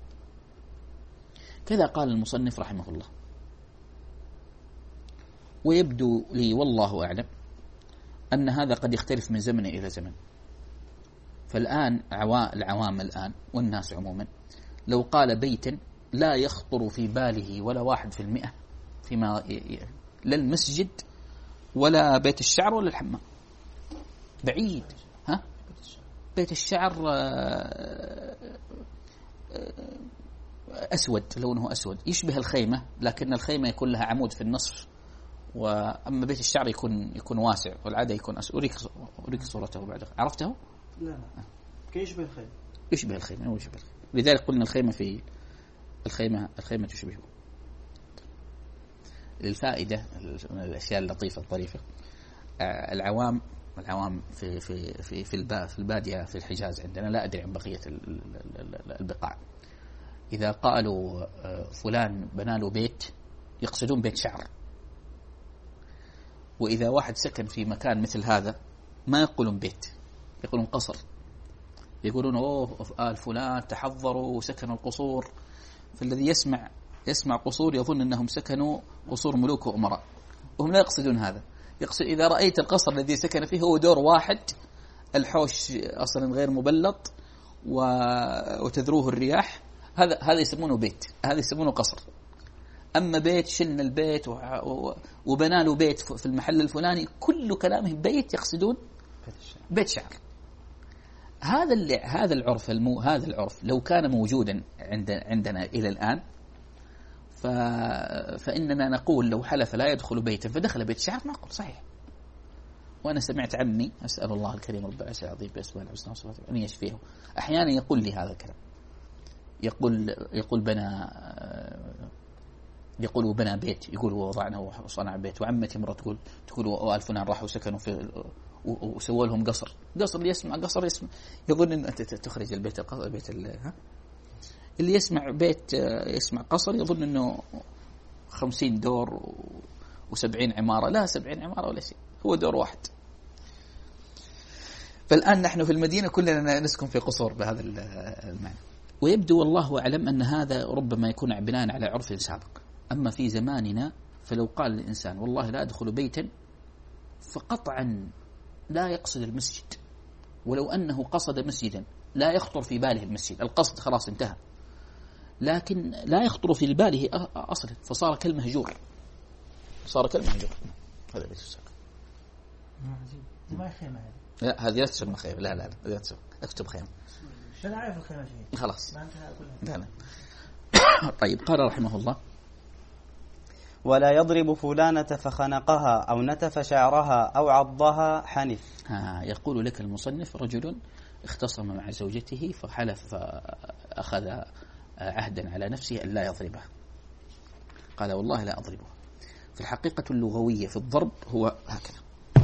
كذا قال المصنف رحمه الله. ويبدو لي والله أعلم أن هذا قد يختلف من زمن إلى زمن. فالآن العوام الآن والناس عموما لو قال بيتا لا يخطر في باله ولا واحد في المئة فيما لا المسجد ولا بيت الشعر ولا الحمام، بعيد. ها؟ بيت الشعر أسود، لونه أسود يشبه الخيمة، لكن الخيمة يكون لها عمود في النصف، وأما بيت الشعر يكون يكون واسع، والعادة يكون أسود. أريك أريك صورته بعد. عرفته؟ لا لا. كيف يشبه الخيمة؟ يشبه الخيمة، هو يشبه الخيمة. لذلك قلنا الخيمة في الخيمة الخيمة تشبهه. للفائدة من الأشياء اللطيفة الطريفة، العوام العوام في في في في في البادية في الحجاز عندنا، لا أدري عن بقية البقاع، إذا قالوا فلان بنى له بيت يقصدون بيت شعر. وإذا واحد سكن في مكان مثل هذا ما يقولون بيت، يقولون قصر. يقولون أوه آل فلان تحضروا وسكنوا القصور. فالذي يسمع يسمع قصور يظن أنهم سكنوا قصور ملوك وأمراء، وهم لا يقصدون هذا. يقصد إذا رأيت القصر الذي سكن فيه هو دور واحد، الحوش أصلا غير مبلط وتذروه الرياح، هذا هذا يسمونه بيت، هذا يسمونه قصر. أما بيت شلنا البيت وبنى له بيت في المحل الفلاني، كل كلامه بيت يقصدون بيت شعر. هذا اللي هذا العرف المو هذا العرف لو كان موجودا عند عندنا إلى الآن، ف فإننا نقول لو حلف لا يدخل بيتا فدخل بيت شعر نقول صحيح. وأنا سمعت عمي أسأل الله الكريم رب العرش العظيم بأسمائه الحسنى وصفاته أن يشفيه، أحيانا يقول لي هذا الكلام، يقول يقول بنى يقول بنى بيت، يقول وضعنا وصنع بيت. وعمتي مرة تقول تقول وآل فلان راحوا سكنوا في وسووا لهم قصر. قصر اللي يسمع قصر يسمع يظن أن أنت تخرج البيت القصر بيت ها اللي يسمع بيت يسمع قصر يظن أنه خمسين دور وسبعين عمارة. لا، سبعين عمارة ولا شيء، هو دور واحد. فالآن نحن في المدينة كلنا نسكن في قصور بهذا المعنى. ويبدو والله أعلم أن هذا ربما يكون بناء على عرف سابق. أما في زماننا فلو قال الإنسان والله لا أدخل بيتا، فقطعا لا يقصد المسجد، ولو أنه قصد مسجدا لا يخطر في باله المسجد، القصد خلاص انتهى، لكن لا يخطر في باله أصلا، فصار كالمهجور، صار كالمهجور. هذا بيت الساق. ما خيمة هذه؟ لا، هذه لا تسمى خيمة. لا لا لا تسمى. اكتب خيمة. شو نعرف الخيمة شيء؟ خلاص. ما انتهى كلها. لا لا. طيب، قال رحمه الله: ولا يضرب فلانة فخنقها أو نتف شعرها أو عضها حنث. ها يقول لك المصنف: رجل اختصم مع زوجته فحلف فأخذ عهدا على نفسه أن لا يضربها، قال والله لا أضربها. في الحقيقة اللغوية في الضرب هو هكذا،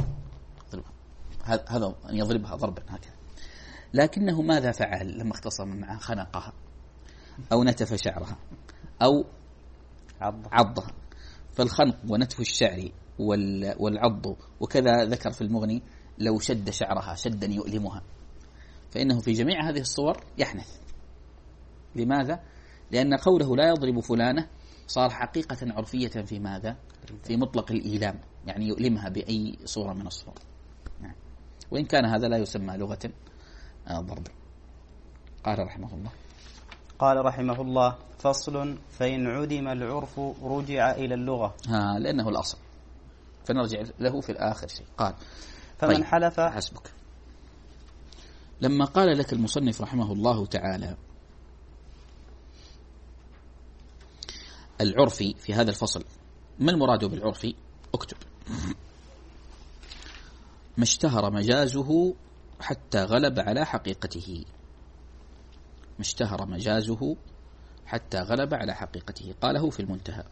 هذا أن يضربها ضربا هكذا، لكنه ماذا فعل لما اختصم معها؟ خنقها أو نتف شعرها أو عضها. فالخنق ونتف الشعر والعض، وكذا ذكر في المغني لو شد شعرها شدا يؤلمها، فإنه في جميع هذه الصور يحنث. لماذا؟ لأن قوله لا يضرب فلانة صار حقيقة عرفية في ماذا؟ في مطلق الإيلام، يعني يؤلمها بأي صورة من الصور، يعني وإن كان هذا لا يسمى لغة ضرب. قال رحمه الله: قال رحمه الله: فصل: فإن عدم العرف رجع إلى اللغة. ها لأنه الأصل، فنرجع له في الآخر شيء. قال: فمن طيب حلف حسبك. لما قال لك المصنف رحمه الله تعالى العرفي في هذا الفصل، ما المراد بالعرفي؟ اكتب: ما اشتهر مجازه حتى غلب على حقيقته. ما اشتهر مجازه حتى غلب على حقيقته، قاله في المنتهى.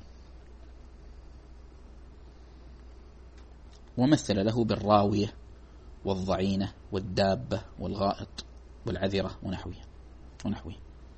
ومثل له بالراوية والضعينة والدابة والغائط والعذرة ونحوها ونحوه.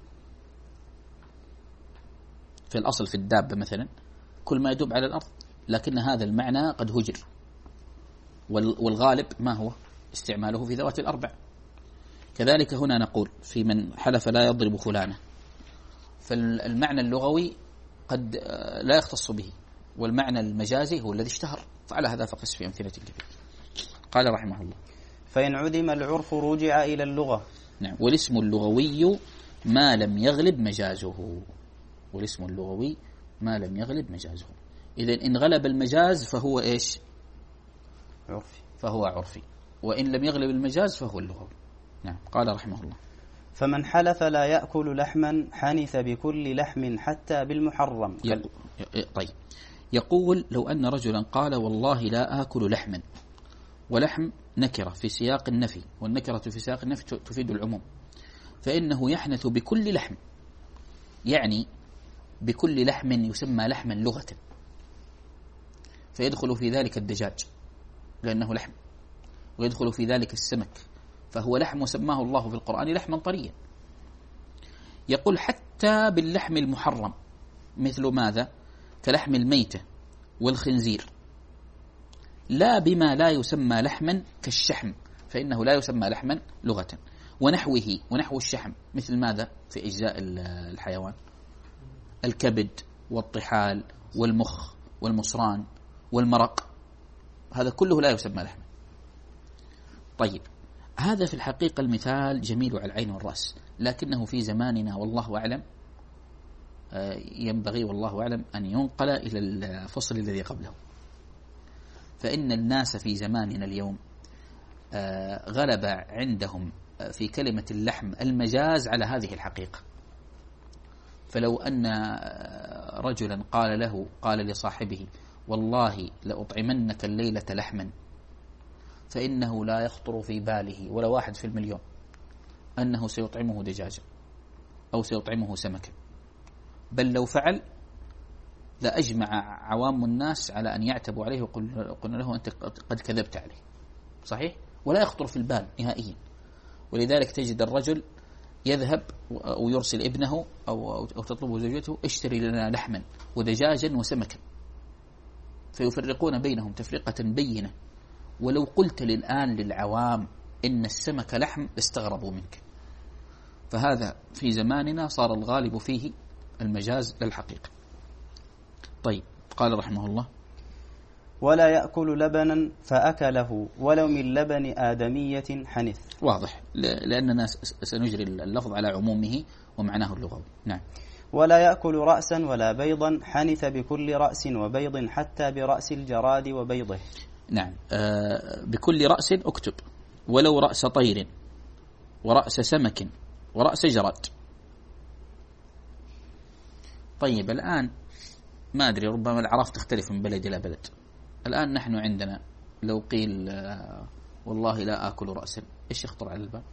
في الأصل في الدابة مثلا كل ما يدوب على الأرض، لكن هذا المعنى قد هجر. والغالب ما هو؟ استعماله في ذوات الأربع. كذلك هنا نقول في من حلف لا يضرب فلانة، فالمعنى اللغوي قد لا يختص به، والمعنى المجازي هو الذي اشتهر. فعلى هذا فقس في أمثلة كثيرة. قال رحمه الله: فإن عدم العرف رجع إلى اللغة. نعم. والاسم اللغوي ما لم يغلب مجازه. والاسم اللغوي ما لم يغلب مجازه. إذن إن غلب المجاز فهو إيش؟ عرفي. فهو عرفي. وإن لم يغلب المجاز فهو اللغوي. نعم. قال رحمه الله: فمن حلف لا يأكل لحما حنث بكل لحم حتى بالمحرم. يقول طيب يقول لو أن رجلا قال والله لا آكل لحما، ولحم نكرة في سياق النفي، والنكرة في سياق النفي تفيد العموم، فإنه يحنث بكل لحم، يعني بكل لحم يسمى لحما لغة، فيدخل في ذلك الدجاج لأنه لحم، ويدخل في ذلك السمك فهو لحم وسماه الله في القرآن لحما طريا. يقول حتى باللحم المحرم مثل ماذا؟ كلحم الميتة والخنزير، لا بما لا يسمى لحما كالشحم فإنه لا يسمى لحما لغة، ونحوه ونحو الشحم مثل ماذا في أجزاء الحيوان؟ الكبد والطحال والمخ والمصران والمرق، هذا كله لا يسمى لحما. طيب هذا في الحقيقة المثال جميل على العين والرأس، لكنه في زماننا والله أعلم ينبغي والله أعلم أن ينقل إلى الفصل الذي قبله. فإن الناس في زماننا اليوم غلب عندهم في كلمة اللحم المجاز على هذه الحقيقة. فلو أن رجلا قال له قال لصاحبه والله لأطعمنك الليلة لحما، فإنه لا يخطر في باله ولا واحد في المليون أنه سيطعمه دجاجا أو سيطعمه سمكا، بل لو فعل لأجمع عوام الناس على أن يعتبوا عليه وقلنا له أنت قد كذبت عليه، صحيح؟ ولا يخطر في البال نهائيا. ولذلك تجد الرجل يذهب أو يرسل ابنه أو, أو تطلبه زوجته اشتري لنا لحما ودجاجا وسمكا، فيفرقون بينهم تفرقة بينة. ولو قلت للآن للعوام إن السمك لحم استغربوا منك. فهذا في زماننا صار الغالب فيه المجاز للحقيقة. طيب قال رحمه الله ولا يأكل لبنا فأكله ولو من لبن آدمية حنث. واضح، لأننا سنجري اللفظ على عمومه ومعناه اللغوي. نعم. ولا يأكل رأسا ولا بيضا حنث بكل رأس وبيض حتى برأس الجراد وبيضه. نعم. آه بكل رأس اكتب، ولو رأس طير ورأس سمك ورأس جراد. طيب الآن ما أدري ربما الأعراف تختلف من بلد إلى بلد. الآن نحن عندنا لو قيل آه والله لا آكل رأسا، إيش يخطر على البال؟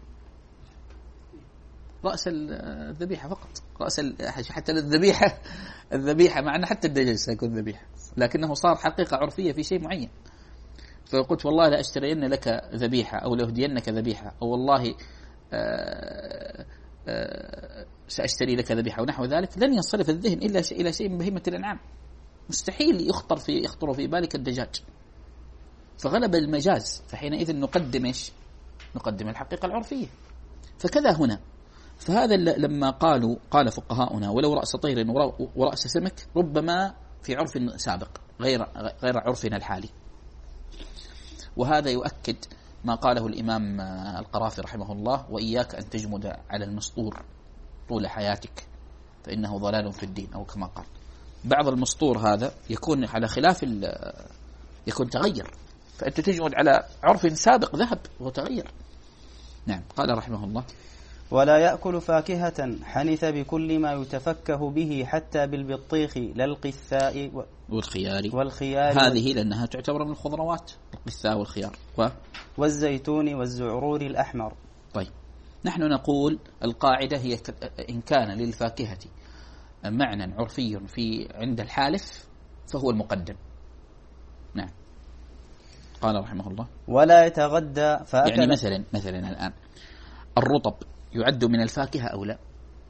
رأس الذبيحة فقط، رأس حتى الذبيحة الذبيحة مع أن حتى الدجاج سيكون ذبيحة، لكنه صار حقيقة عرفية في شيء معين. فقلت والله لا أشترين لك ذبيحة أو لأهدينك ذبيحة أو والله آآ آآ سأشتري لك ذبيحة ونحو ذلك، لن ينصرف الذهن إلا شيء إلى شيء من بهيمة الأنعام، مستحيل يخطر في يخطر في بالك الدجاج. فغلب المجاز، فحينئذ نقدم إيش؟ نقدم الحقيقة العرفية. فكذا هنا، فهذا لما قالوا قال فقهاؤنا ولو رأس طير ورأس سمك ربما في عرف سابق غير غير عرفنا الحالي. وهذا يؤكد ما قاله الإمام القرافي رحمه الله وإياك أن تجمد على المسطور طول حياتك فإنه ضلال في الدين، أو كما قال. بعض المسطور هذا يكون على خلاف يكون تغير، فأنت تجمد على عرف سابق ذهب وتغير. نعم. قال رحمه الله ولا يأكل فاكهة حنث بكل ما يتفكه به حتى بالبطيخ لا القثاء و... والخيار والخيار هذه وال... لأنها تعتبر من الخضروات، القثاء والخيار و... والزيتون والزعرور الأحمر. طيب نحن نقول القاعدة هي ك... إن كان للفاكهة معنى عرفي في عند الحالف فهو المقدم. نعم. قال رحمه الله ولا يتغدى فأكل. يعني مثلا مثلا الآن الرطب يعد من الفاكهة أو لا؟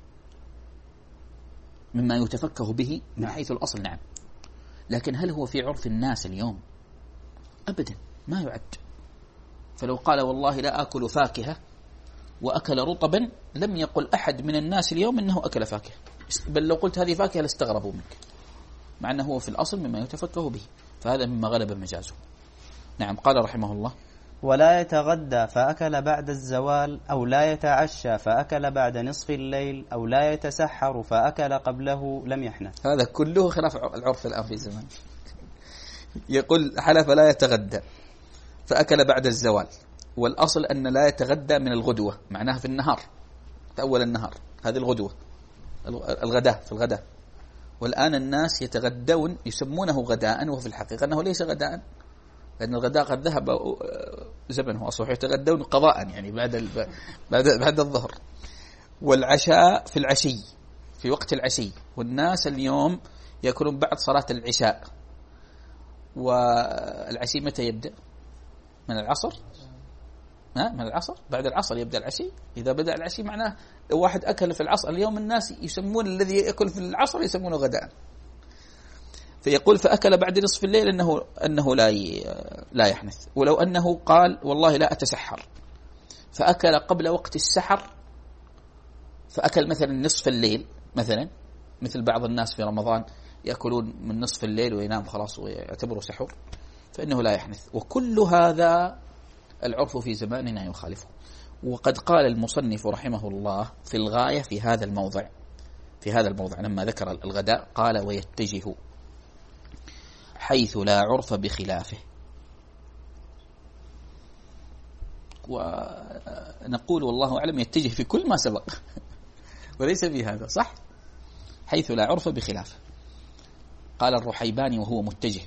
مما يتفكه به من حيث الأصل. نعم. لكن هل هو في عرف الناس اليوم؟ أبدا ما يعد. فلو قال والله لا أكل فاكهة وأكل رطبا لم يقل أحد من الناس اليوم إنه أكل فاكهة، بل لو قلت هذه فاكهة لاستغربوا منك، مع أنه هو في الأصل مما يتفكه به. فهذا مما غلب مجازه. نعم. قال رحمه الله ولا يتغدى فأكل بعد الزوال أو لا يتعشى فأكل بعد نصف الليل أو لا يتسحر فأكل قبله لم يحنث. هذا كله خلاف العرف الآن في الزمان. يقول حلف لا يتغدى فأكل بعد الزوال، والأصل أن لا يتغدى من الغدوة، معناها في النهار، في أول النهار، هذه الغدوة الغداء في الغداء. والآن الناس يتغدون يسمونه غداء وفي الحقيقة أنه ليس غداء، لأن الغداء قد ذهب زمنه، أصبحوا يتغدون قضاء يعني بعد بعد بعد الظهر. والعشاء في العشي، في وقت العشي، والناس اليوم يأكلون بعد صلاة العشاء. والعشي متى يبدأ؟ من العصر. ها من العصر، بعد العصر يبدأ العشي. إذا بدأ العشي معناه واحد أكل في العصر. اليوم الناس يسمون الذي يأكل في العصر يسمونه غداء. فيقول فأكل بعد نصف الليل أنه أنه لا لا يحنث. ولو أنه قال والله لا أتسحر فأكل قبل وقت السحر، فأكل مثلا نصف الليل مثلا، مثل بعض الناس في رمضان يأكلون من نصف الليل وينام خلاص ويعتبروا سحور، فإنه لا يحنث. وكل هذا العرف في زماننا يخالفه. وقد قال المصنف رحمه الله في الغاية في هذا الموضع في هذا الموضع لما ذكر الغداء قال ويتجه حيث لا عرف بخلافه. ونقول والله أعلم يتجه في كل ما سبق وليس في هذا صح، حيث لا عرف بخلافه. قال الرحيباني وهو متجه،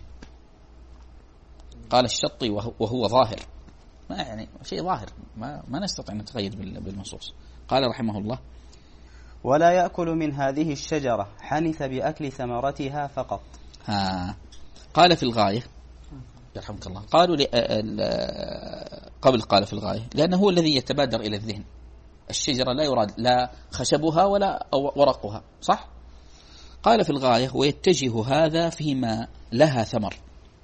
قال الشطي وهو ظاهر. ما يعني شيء ظاهر، ما, ما نستطيع أن نتقيد بالنصوص. قال رحمه الله ولا يأكل من هذه الشجرة حنث بأكل ثمرتها فقط. ها قال في الغاية يرحمك الله، قالوا قبل قال في الغاية لأنه هو الذي يتبادر إلى الذهن. الشجرة لا يراد لا خشبها ولا ورقها صح. قال في الغاية ويتجه هذا فيما لها ثمر،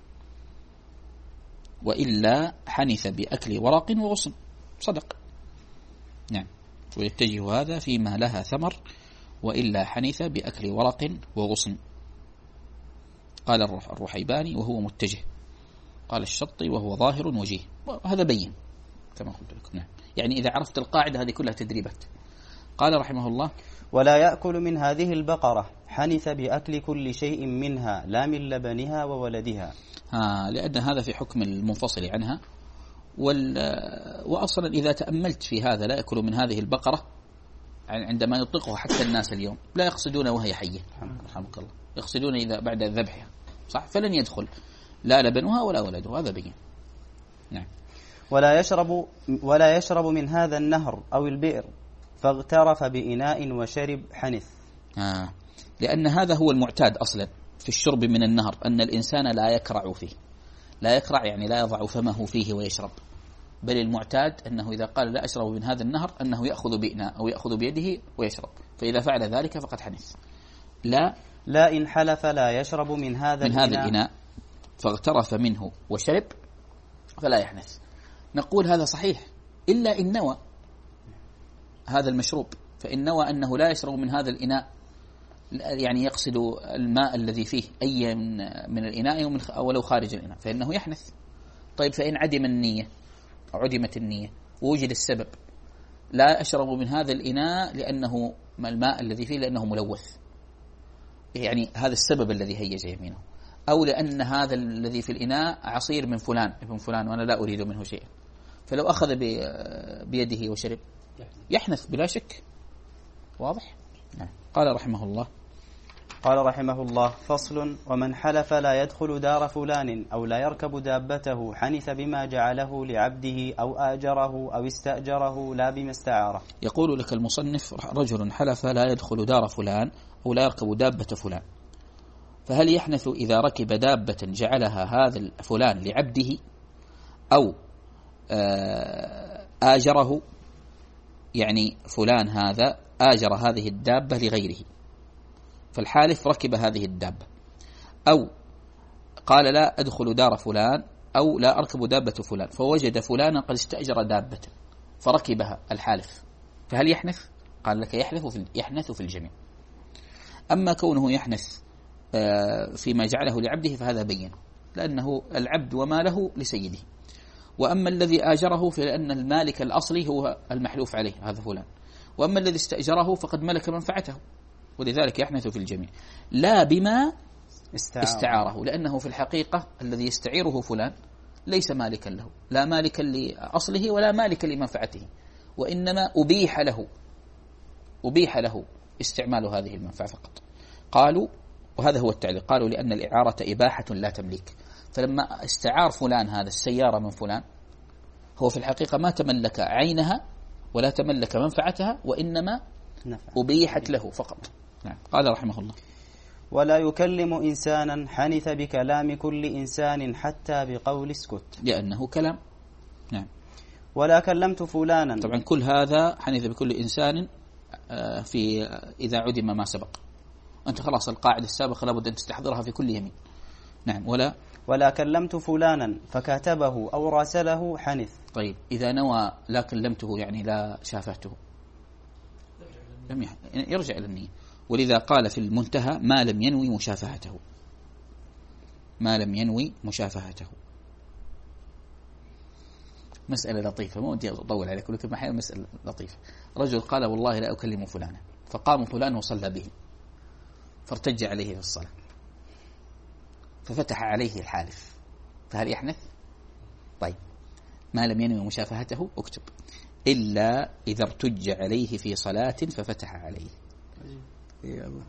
وإلا حنث بأكل ورق وغصن. صدق نعم. ويتجه هذا فيما لها ثمر وإلا حنث بأكل ورق وغصن. قال الرحيباني وهو متجه، قال الشطي وهو ظاهر وجيه. هذا بين كما قلت لكم. نعم. يعني إذا عرفت القاعدة هذه كلها تدريبات. قال رحمه الله ولا يأكل من هذه البقرة حنث بأكل كل شيء منها لا من لبنها وولدها. ها لأن هذا في حكم المنفصل عنها. وأصلا إذا تأملت في هذا لا يأكل من هذه البقرة عندما يطلقها حتى الناس اليوم لا يقصدون وهي حية رحمك الله، يقصدون إذا بعد ذبحها صح، فلن يدخل لا لبنها ولا ولدها. هذا بين. نعم. ولا يشرب ولا يشرب من هذا النهر أو البئر فاغترف بإناء وشرب حنث. آه. لأن هذا هو المعتاد أصلا في الشرب من النهر، أن الإنسان لا يكرع فيه. لا يكرع يعني لا يضع فمه فيه ويشرب، بل المعتاد أنه إذا قال لا أشرب من هذا النهر أنه يأخذ بإناء أو يأخذ بيده ويشرب، فإذا فعل ذلك فقد حنث. لا لا إن حلف لا يشرب من هذا من هذا الإناء فاغترف منه وشرب فلا يحنث. نقول هذا صحيح إلا إن نوى هذا المشروب، فإن نوى أنه لا يشرب من هذا الإناء يعني يقصد الماء الذي فيه أي من الإناء ولو خارج الإناء فإنه يحنث. طيب فإن عدم النية عدمت النية ووجد السبب لا أشرب من هذا الإناء لأنه الماء الذي فيه لأنه ملوث، يعني هذا السبب الذي هيج يمينه، أو لأن هذا الذي في الإناء عصير من فلان ابن فلان وأنا لا أريد منه شيء، فلو أخذ بيده وشرب يحنث بلا شك. واضح؟ نعم. قال رحمه الله قال رحمه الله فصل ومن حلف لا يدخل دار فلان أو لا يركب دابته حنث بما جعله لعبده أو آجره أو استأجره لا بما استعاره. يقول لك المصنف رجل حلف لا يدخل دار فلان أو لا يركب دابة فلان، فهل يحنث إذا ركب دابة جعلها هذا فلان لعبده أو آجره، يعني فلان هذا آجر هذه الدابة لغيره، فالحالف ركب هذه الدابة، أو قال لا أدخل دار فلان أو لا أركب دابة فلان فوجد فلانا قد استأجر دابة فركبها الحالف، فهل يحنث؟ قال لك يحنث في, يحنث في الجميع. أما كونه يحنث فيما جعله لعبده فهذا بين، لأنه العبد وماله لسيده. وأما الذي آجره فلأن المالك الأصلي هو المحلوف عليه هذا فلان، وأما الذي استأجره فقد ملك منفعته، ولذلك يحنث في الجميع لا بما استعاره, استعاره لأنه في الحقيقة الذي يستعيره فلان ليس مالكا له، لا مالكا لأصله ولا مالكا لمنفعته، وإنما أبيح له أبيح له استعمال هذه المنفعة فقط. قالوا وهذا هو التعليق، قالوا لأن الإعارة إباحة لا تمليك، فلما استعار فلان هذا السيارة من فلان هو في الحقيقة ما تملك عينها ولا تملك منفعتها، وإنما أبيحت له فقط. نعم. قال رحمه الله ولا يكلم إنسانا حنث بكلام كل إنسان حتى بقول اسكت لأنه كلام. نعم. ولا كلمت فلانا. طبعا كل هذا حنث بكل إنسان في إذا عدم ما سبق. أنت خلاص القاعدة السابقة لابد أن تستحضرها في كل يمين. نعم. ولا ولا كلمت فلانا فكاتبه أو راسله حنث. طيب إذا نوى لا كلمته يعني لا شافهته لم يح... يرجع إلى النية. ولذا قال في المنتهى ما لم ينوي مشافهته، ما لم ينوي مشافهته. مسألة لطيفة، ما ودي أطول عليك ولكن محيان مسألة لطيفة. رجل قال والله لا أكلم فلانا، فقام فلان وصلى به فارتج عليه في الصلاة ففتح عليه الحالف، فهل يحنث؟ طيب ما لم ينوي مشافهته اكتب إلا إذا ارتج عليه في صلاة ففتح عليه. يا الله.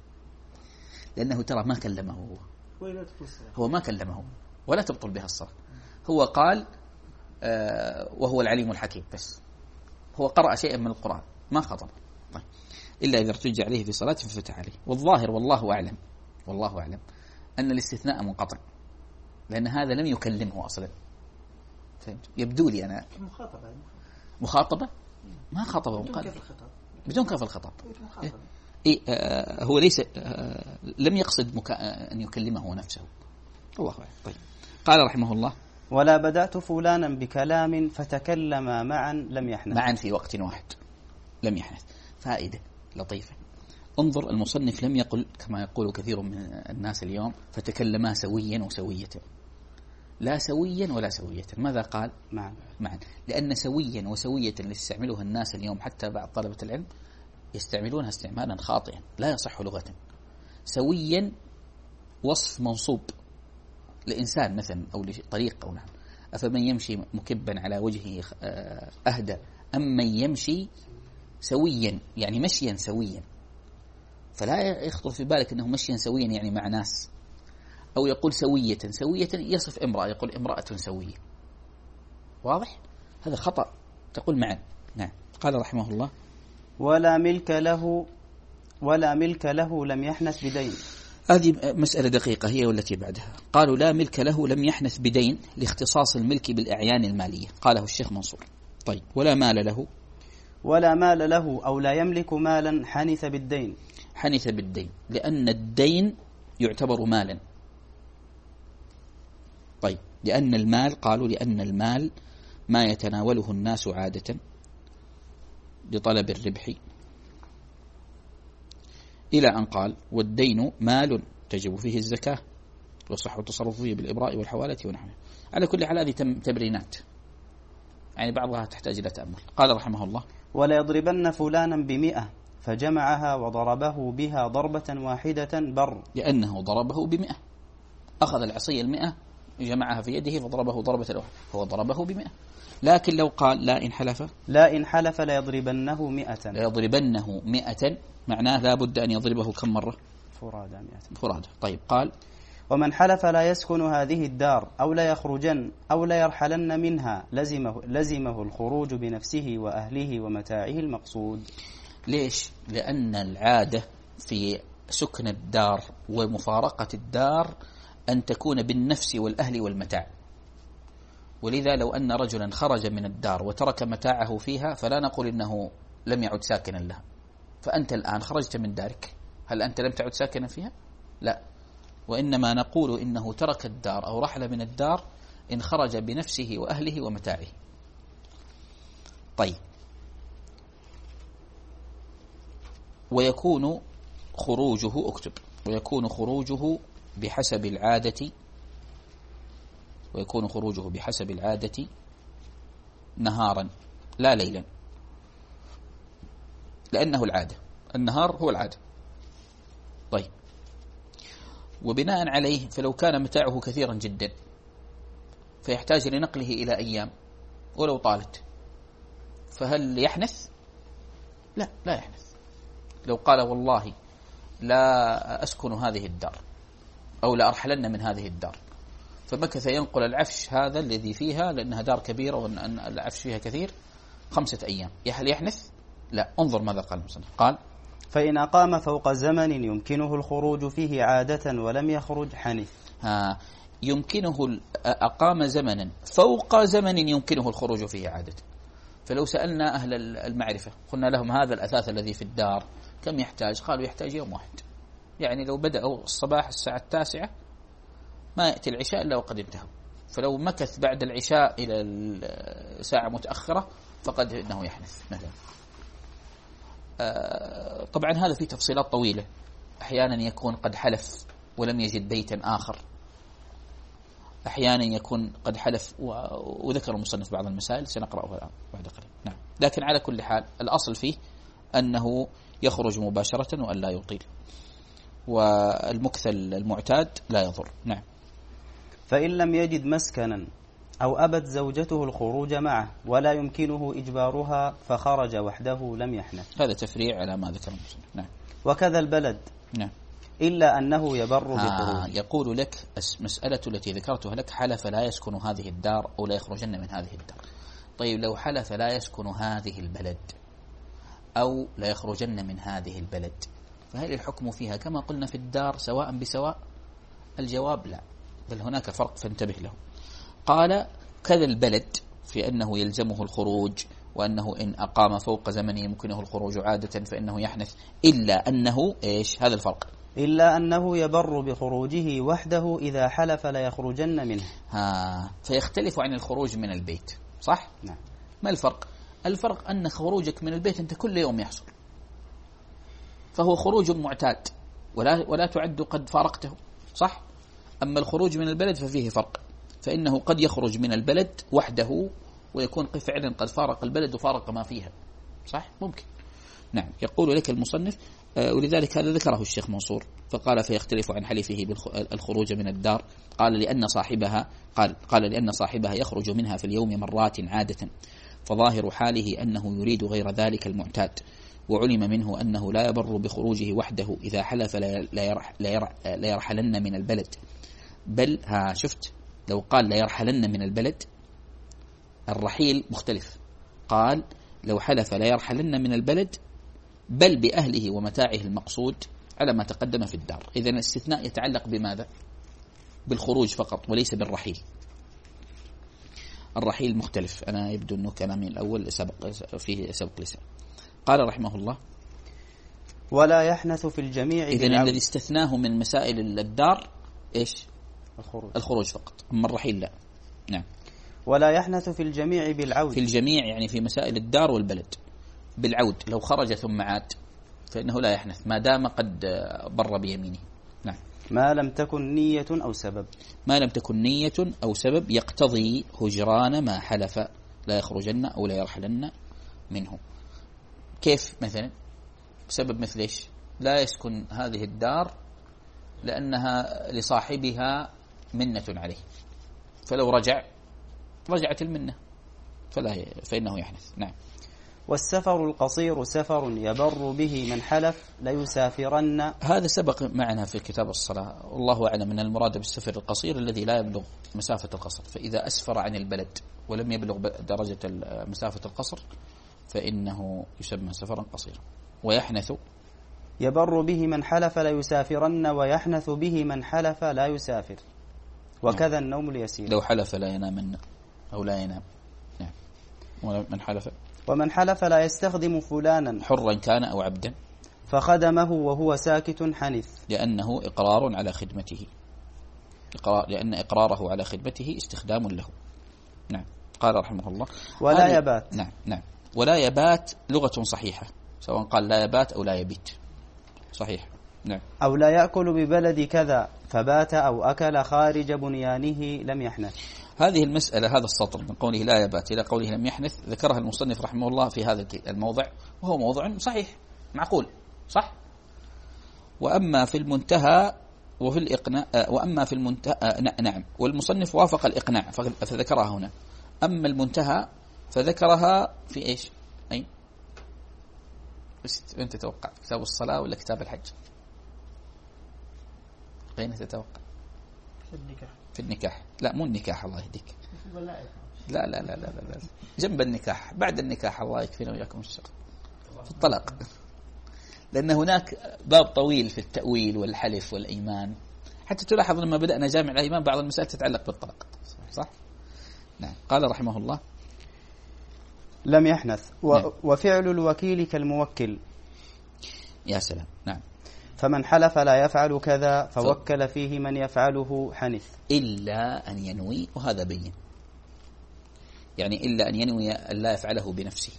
لأنه ترى ما كلمه هو هو ما كلمه ولا تبطل بها الصلاة. هو قال آه وهو العليم الحكيم، بس هو قرأ شيئا من القرآن ما خطب. طيب. إلا إذا ارتج عليه في صلاة ففتح عليه. والظاهر والله أعلم والله أعلم أن الاستثناء منقطع، لأن هذا لم يكلمه أصلا. فهمت؟ يبدو لي أنا مخاطبة مخاطبة ما خاطبه بدون كيف الخطاب بدون كيف الخطاب. إيه آه هو ليس آه لم يقصد مكا... أن يكلمه نفسه. الله أعلم. طيب قال رحمه الله ولا بدأت فلانا بكلام فتكلم معا لم يحنث. معا في وقت واحد لم يحنث. فائدة لطيفة. انظر المصنف لم يقل كما يقول كثير من الناس اليوم فتكلما سويا وسوية، لا سويا ولا سوية. ماذا قال؟ معا معا. لأن سويا وسوية اللي يستعملها الناس اليوم حتى بعض طلبة العلم يستعملونها استعمالا خاطئا لا يصح لغة. سويا وصف منصوب لإنسان مثلا أو لطريق أو نعم. أفمن يمشي مكبا على وجهه أهدى أم من يمشي سويا يعني مشيا سويا. فلا يخطر في بالك أنه مشيا سويا يعني مع ناس، أو يقول سوية سوية يصف امرأة يقول امرأة سوية. واضح؟ هذا خطأ. تقول معا. نعم. قال رحمه الله ولا ملك له ولا ملك له لم يحنث بدين. هذه مسألة دقيقة هي والتي بعدها. قالوا لا ملك له لم يحنث بدين لاختصاص الملك بالأعيان المالية، قاله الشيخ منصور. طيب ولا مال له ولا مال له أو لا يملك مالا حنث بالدين. حنث بالدين لأن الدين يعتبر مالا. طيب لأن المال قالوا لأن المال ما يتناوله الناس عادة لطلب الربح، إلى أن قال والدين مال تجب فيه الزكاة وصح التصرف فيه بالإبراء والحوالة ونحوه. على كل حال هذه تبرينات يعني بعضها تحتاج إلى تأمل. قال رحمه الله ولا يضربن فلانا بمئة فجمعها وضربه بها ضربة واحدة بر. لأنه ضربه بمئة، أخذ العصي المئة جمعها في يده فضربه ضربة واحدة، هو ضربه بمئة. لكن لو قال لا إن حلف لا إن حلف لا يضربنه مئة لا يضربنه مئة معناه لا بد أن يضربه كم مرة؟ فرادى مئة فرادى. طيب قال ومن حلف لا يسكن هذه الدار أو لا يخرجن أو لا يرحلن منها لزمه, لزمه الخروج بنفسه وأهله ومتاعه المقصود. ليش؟ لأن العادة في سكن الدار ومفارقة الدار أن تكون بالنفس والأهل والمتاع. ولذا لو أن رجلا خرج من الدار وترك متاعه فيها فلا نقول إنه لم يعد ساكنا لها. فأنت الآن خرجت من دارك، هل أنت لم تعد ساكنا فيها؟ لا، وإنما نقول إنه ترك الدار أو رحل من الدار إن خرج بنفسه وأهله ومتاعه. طيب ويكون خروجه اكتب ويكون خروجه بحسب العادة ويكون خروجه بحسب العادة نهارا لا ليلا، لأنه العادة، النهار هو العادة. طيب وبناء عليه فلو كان متاعه كثيرا جدا فيحتاج لنقله إلى أيام ولو طالت فهل يحنث؟ لا لا يحنث. لو قال والله لا أسكن هذه الدار أو لا أرحلن من هذه الدار فمكث ينقل العفش هذا الذي فيها لأنها دار كبيرة وأن العفش فيها كثير خمسة أيام، هل يحنث؟ لا. انظر ماذا قال المصنف. قال فإن أقام فوق زمن يمكنه الخروج فيه عادة ولم يخرج حنث. ها يمكنه أقام زمنا فوق زمن يمكنه الخروج فيه عادة. فلو سألنا أهل المعرفة قلنا لهم هذا الأثاث الذي في الدار كم يحتاج؟ قالوا يحتاج يوم واحد. يعني لو بدأوا الصباح الساعة التاسعة ما يأتي العشاء إلا وقد انتهوا، فلو مكث بعد العشاء إلى الساعة متأخرة فقد إنه يحنث مثلا. آه طبعا هذا فيه تفصيلات طويلة. أحيانا يكون قد حلف ولم يجد بيتا آخر، أحيانا يكون قد حلف وذكر المصنف بعض المسائل سنقرأها بعد قليل. نعم. لكن على كل حال الأصل فيه أنه يخرج مباشرة وأن لا يطيل، والمكث المعتاد لا يضر. نعم. فإن لم يجد مسكنا أو أبت زوجته الخروج معه ولا يمكنه إجبارها فخرج وحده لم يحنث. هذا تفريع على ما ذكر المصنف. نعم. وكذا البلد. نعم. إلا أنه يبر بخروج. آه يقول لك مسألة التي ذكرتها لك، حلف لا يسكن هذه الدار أو لا يخرجن من هذه الدار. طيب لو حلف لا يسكن هذه البلد أو لا يخرجن من هذه البلد، فهل الحكم فيها كما قلنا في الدار سواء بسواء؟ الجواب لا، بل هناك فرق فانتبه له. قال كذا البلد في أنه يلزمه الخروج، وأنه إن أقام فوق زمن يمكنه الخروج عادة فإنه يحنث، إلا أنه إيش هذا الفرق؟ إلا أنه يبر بخروجه وحده إذا حلف لا يخرجن منه. ها فيختلف عن الخروج من البيت، صح؟ نعم. ما الفرق؟ الفرق أن خروجك من البيت أنت كل يوم يحصل، فهو خروج معتاد ولا ولا تعد قد فارقته، صح؟ أما الخروج من البلد ففيه فرق، فإنه قد يخرج من البلد وحده ويكون فعلا قد فارق البلد وفارق ما فيها، صح؟ ممكن. نعم. يقول لك المصنف آه ولذلك هذا ذكره الشيخ منصور فقال فيختلف عن حلفه بالخروج من الدار. قال لأن صاحبها قال قال لأن صاحبها يخرج منها في اليوم مرات عادة، فظاهر حاله أنه يريد غير ذلك المعتاد، وعلم منه أنه لا يبر بخروجه وحده إذا حلف لا يرح لا يرح لا يرحلن من البلد، بل ها شفت لو قال لا يرحلن من البلد الرحيل مختلف. قال لو حلف لا يرحلن من البلد بل بأهله ومتاعه المقصود على ما تقدم في الدار. إذن الاستثناء يتعلق بماذا؟ بالخروج فقط وليس بالرحيل. الرحيل مختلف. أنا يبدو أنه كلامي الأول سبق فيه سبق لسان. قال رحمه الله ولا يحنث في الجميع. إذن الذي استثناه من مسائل الدار إيش؟ الخروج. الخروج فقط، أما الرحيل لا. نعم. ولا يحنث في الجميع بالعود. في الجميع يعني في مسائل الدار والبلد. بالعود لو خرج ثم عاد فإنه لا يحنث ما دام قد بر بيمينه. نعم. ما لم تكن نية أو سبب. ما لم تكن نية أو سبب يقتضي هجران ما حلف لا يخرجن أو لا يرحلن منه. كيف مثلا؟ بسبب مثل إيش؟ لا يسكن هذه الدار لأنها لصاحبها منة عليه، فلو رجع رجعت المنة فلا فإنه يحنث. نعم. والسفر القصير سفر يبر به من حلف ليسافرن. هذا سبق معنا في كتاب الصلاة، والله أعلم من المراد بالسفر القصير الذي لا يبلغ مسافة القصر، فإذا أسفر عن البلد ولم يبلغ درجة مسافة القصر فإنه يسمى سفرا قصيرا. ويحنث يبر به من حلف لا يسافرن ويحنث به من حلف لا يسافر. وكذا النوم اليسير لو حلف لا ينام أو لا ينام. نعم. ومن حلف ومن حلف لا يستخدم فلانا حرا كان أو عبدا فخدمه وهو ساكت حنث، لأنه إقرار على خدمته، إقرار لأن إقراره على خدمته استخدام له. نعم. قال رحمه الله ولا يبات. نعم. نعم. ولا يبات لغة صحيحة، سواء قال لا يبات أو لا يبيت صحيح. نعم. أو لا يأكل ببلد كذا فبات أو أكل خارج بنيانه لم يحنث. هذه المسألة هذا السطر من قوله لا يبات إلى قوله لم يحنث ذكرها المصنف رحمه الله في هذا الموضع، وهو موضوع صحيح معقول، صح؟ وأما في المنتهى وفي الإقناع وأما في المنتهى نعم والمصنف وافق الإقناع فذكرها هنا. أما المنتهى فذكرها في إيش؟ أي أنت تتوقع كتاب الصلاة ولا كتاب الحج؟ أين تتوقع؟ في النكاح. في النكاح. لا مو النكاح الله يهديك. لا لا لا لا لا لا جنب النكاح بعد النكاح الله يكفينا وياكم الشر. في الطلاق. لأن هناك باب طويل في التأويل والحلف والأيمان. حتى تلاحظ لما بدأنا جامع الأيمان بعض المسائل تتعلق بالطلاق، صح؟ نعم. قال رحمه الله: لم يحنث و... نعم. وفعل الوكيل كالموكل. يا سلام. نعم. فمن حلف لا يفعل كذا فوكل فيه من يفعله حنث إلا أن ينوي، وهذا بين، يعني إلا أن ينوي أن لا يفعله بنفسه،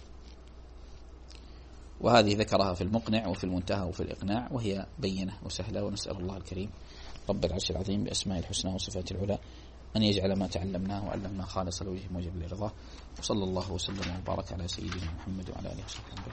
وهذه ذكرها في المقنع وفي المنتهى وفي الإقناع، وهي بينة وسهلة. ونسأل الله الكريم رب العرش العظيم بأسماء الحسنى وصفات العلى أن يجعل ما تعلمناه وعلمناه خالصا لوجهه موجب لرضاه. وصلى الله وسلم وبارك على سيدنا محمد وعلى آله وصحبه.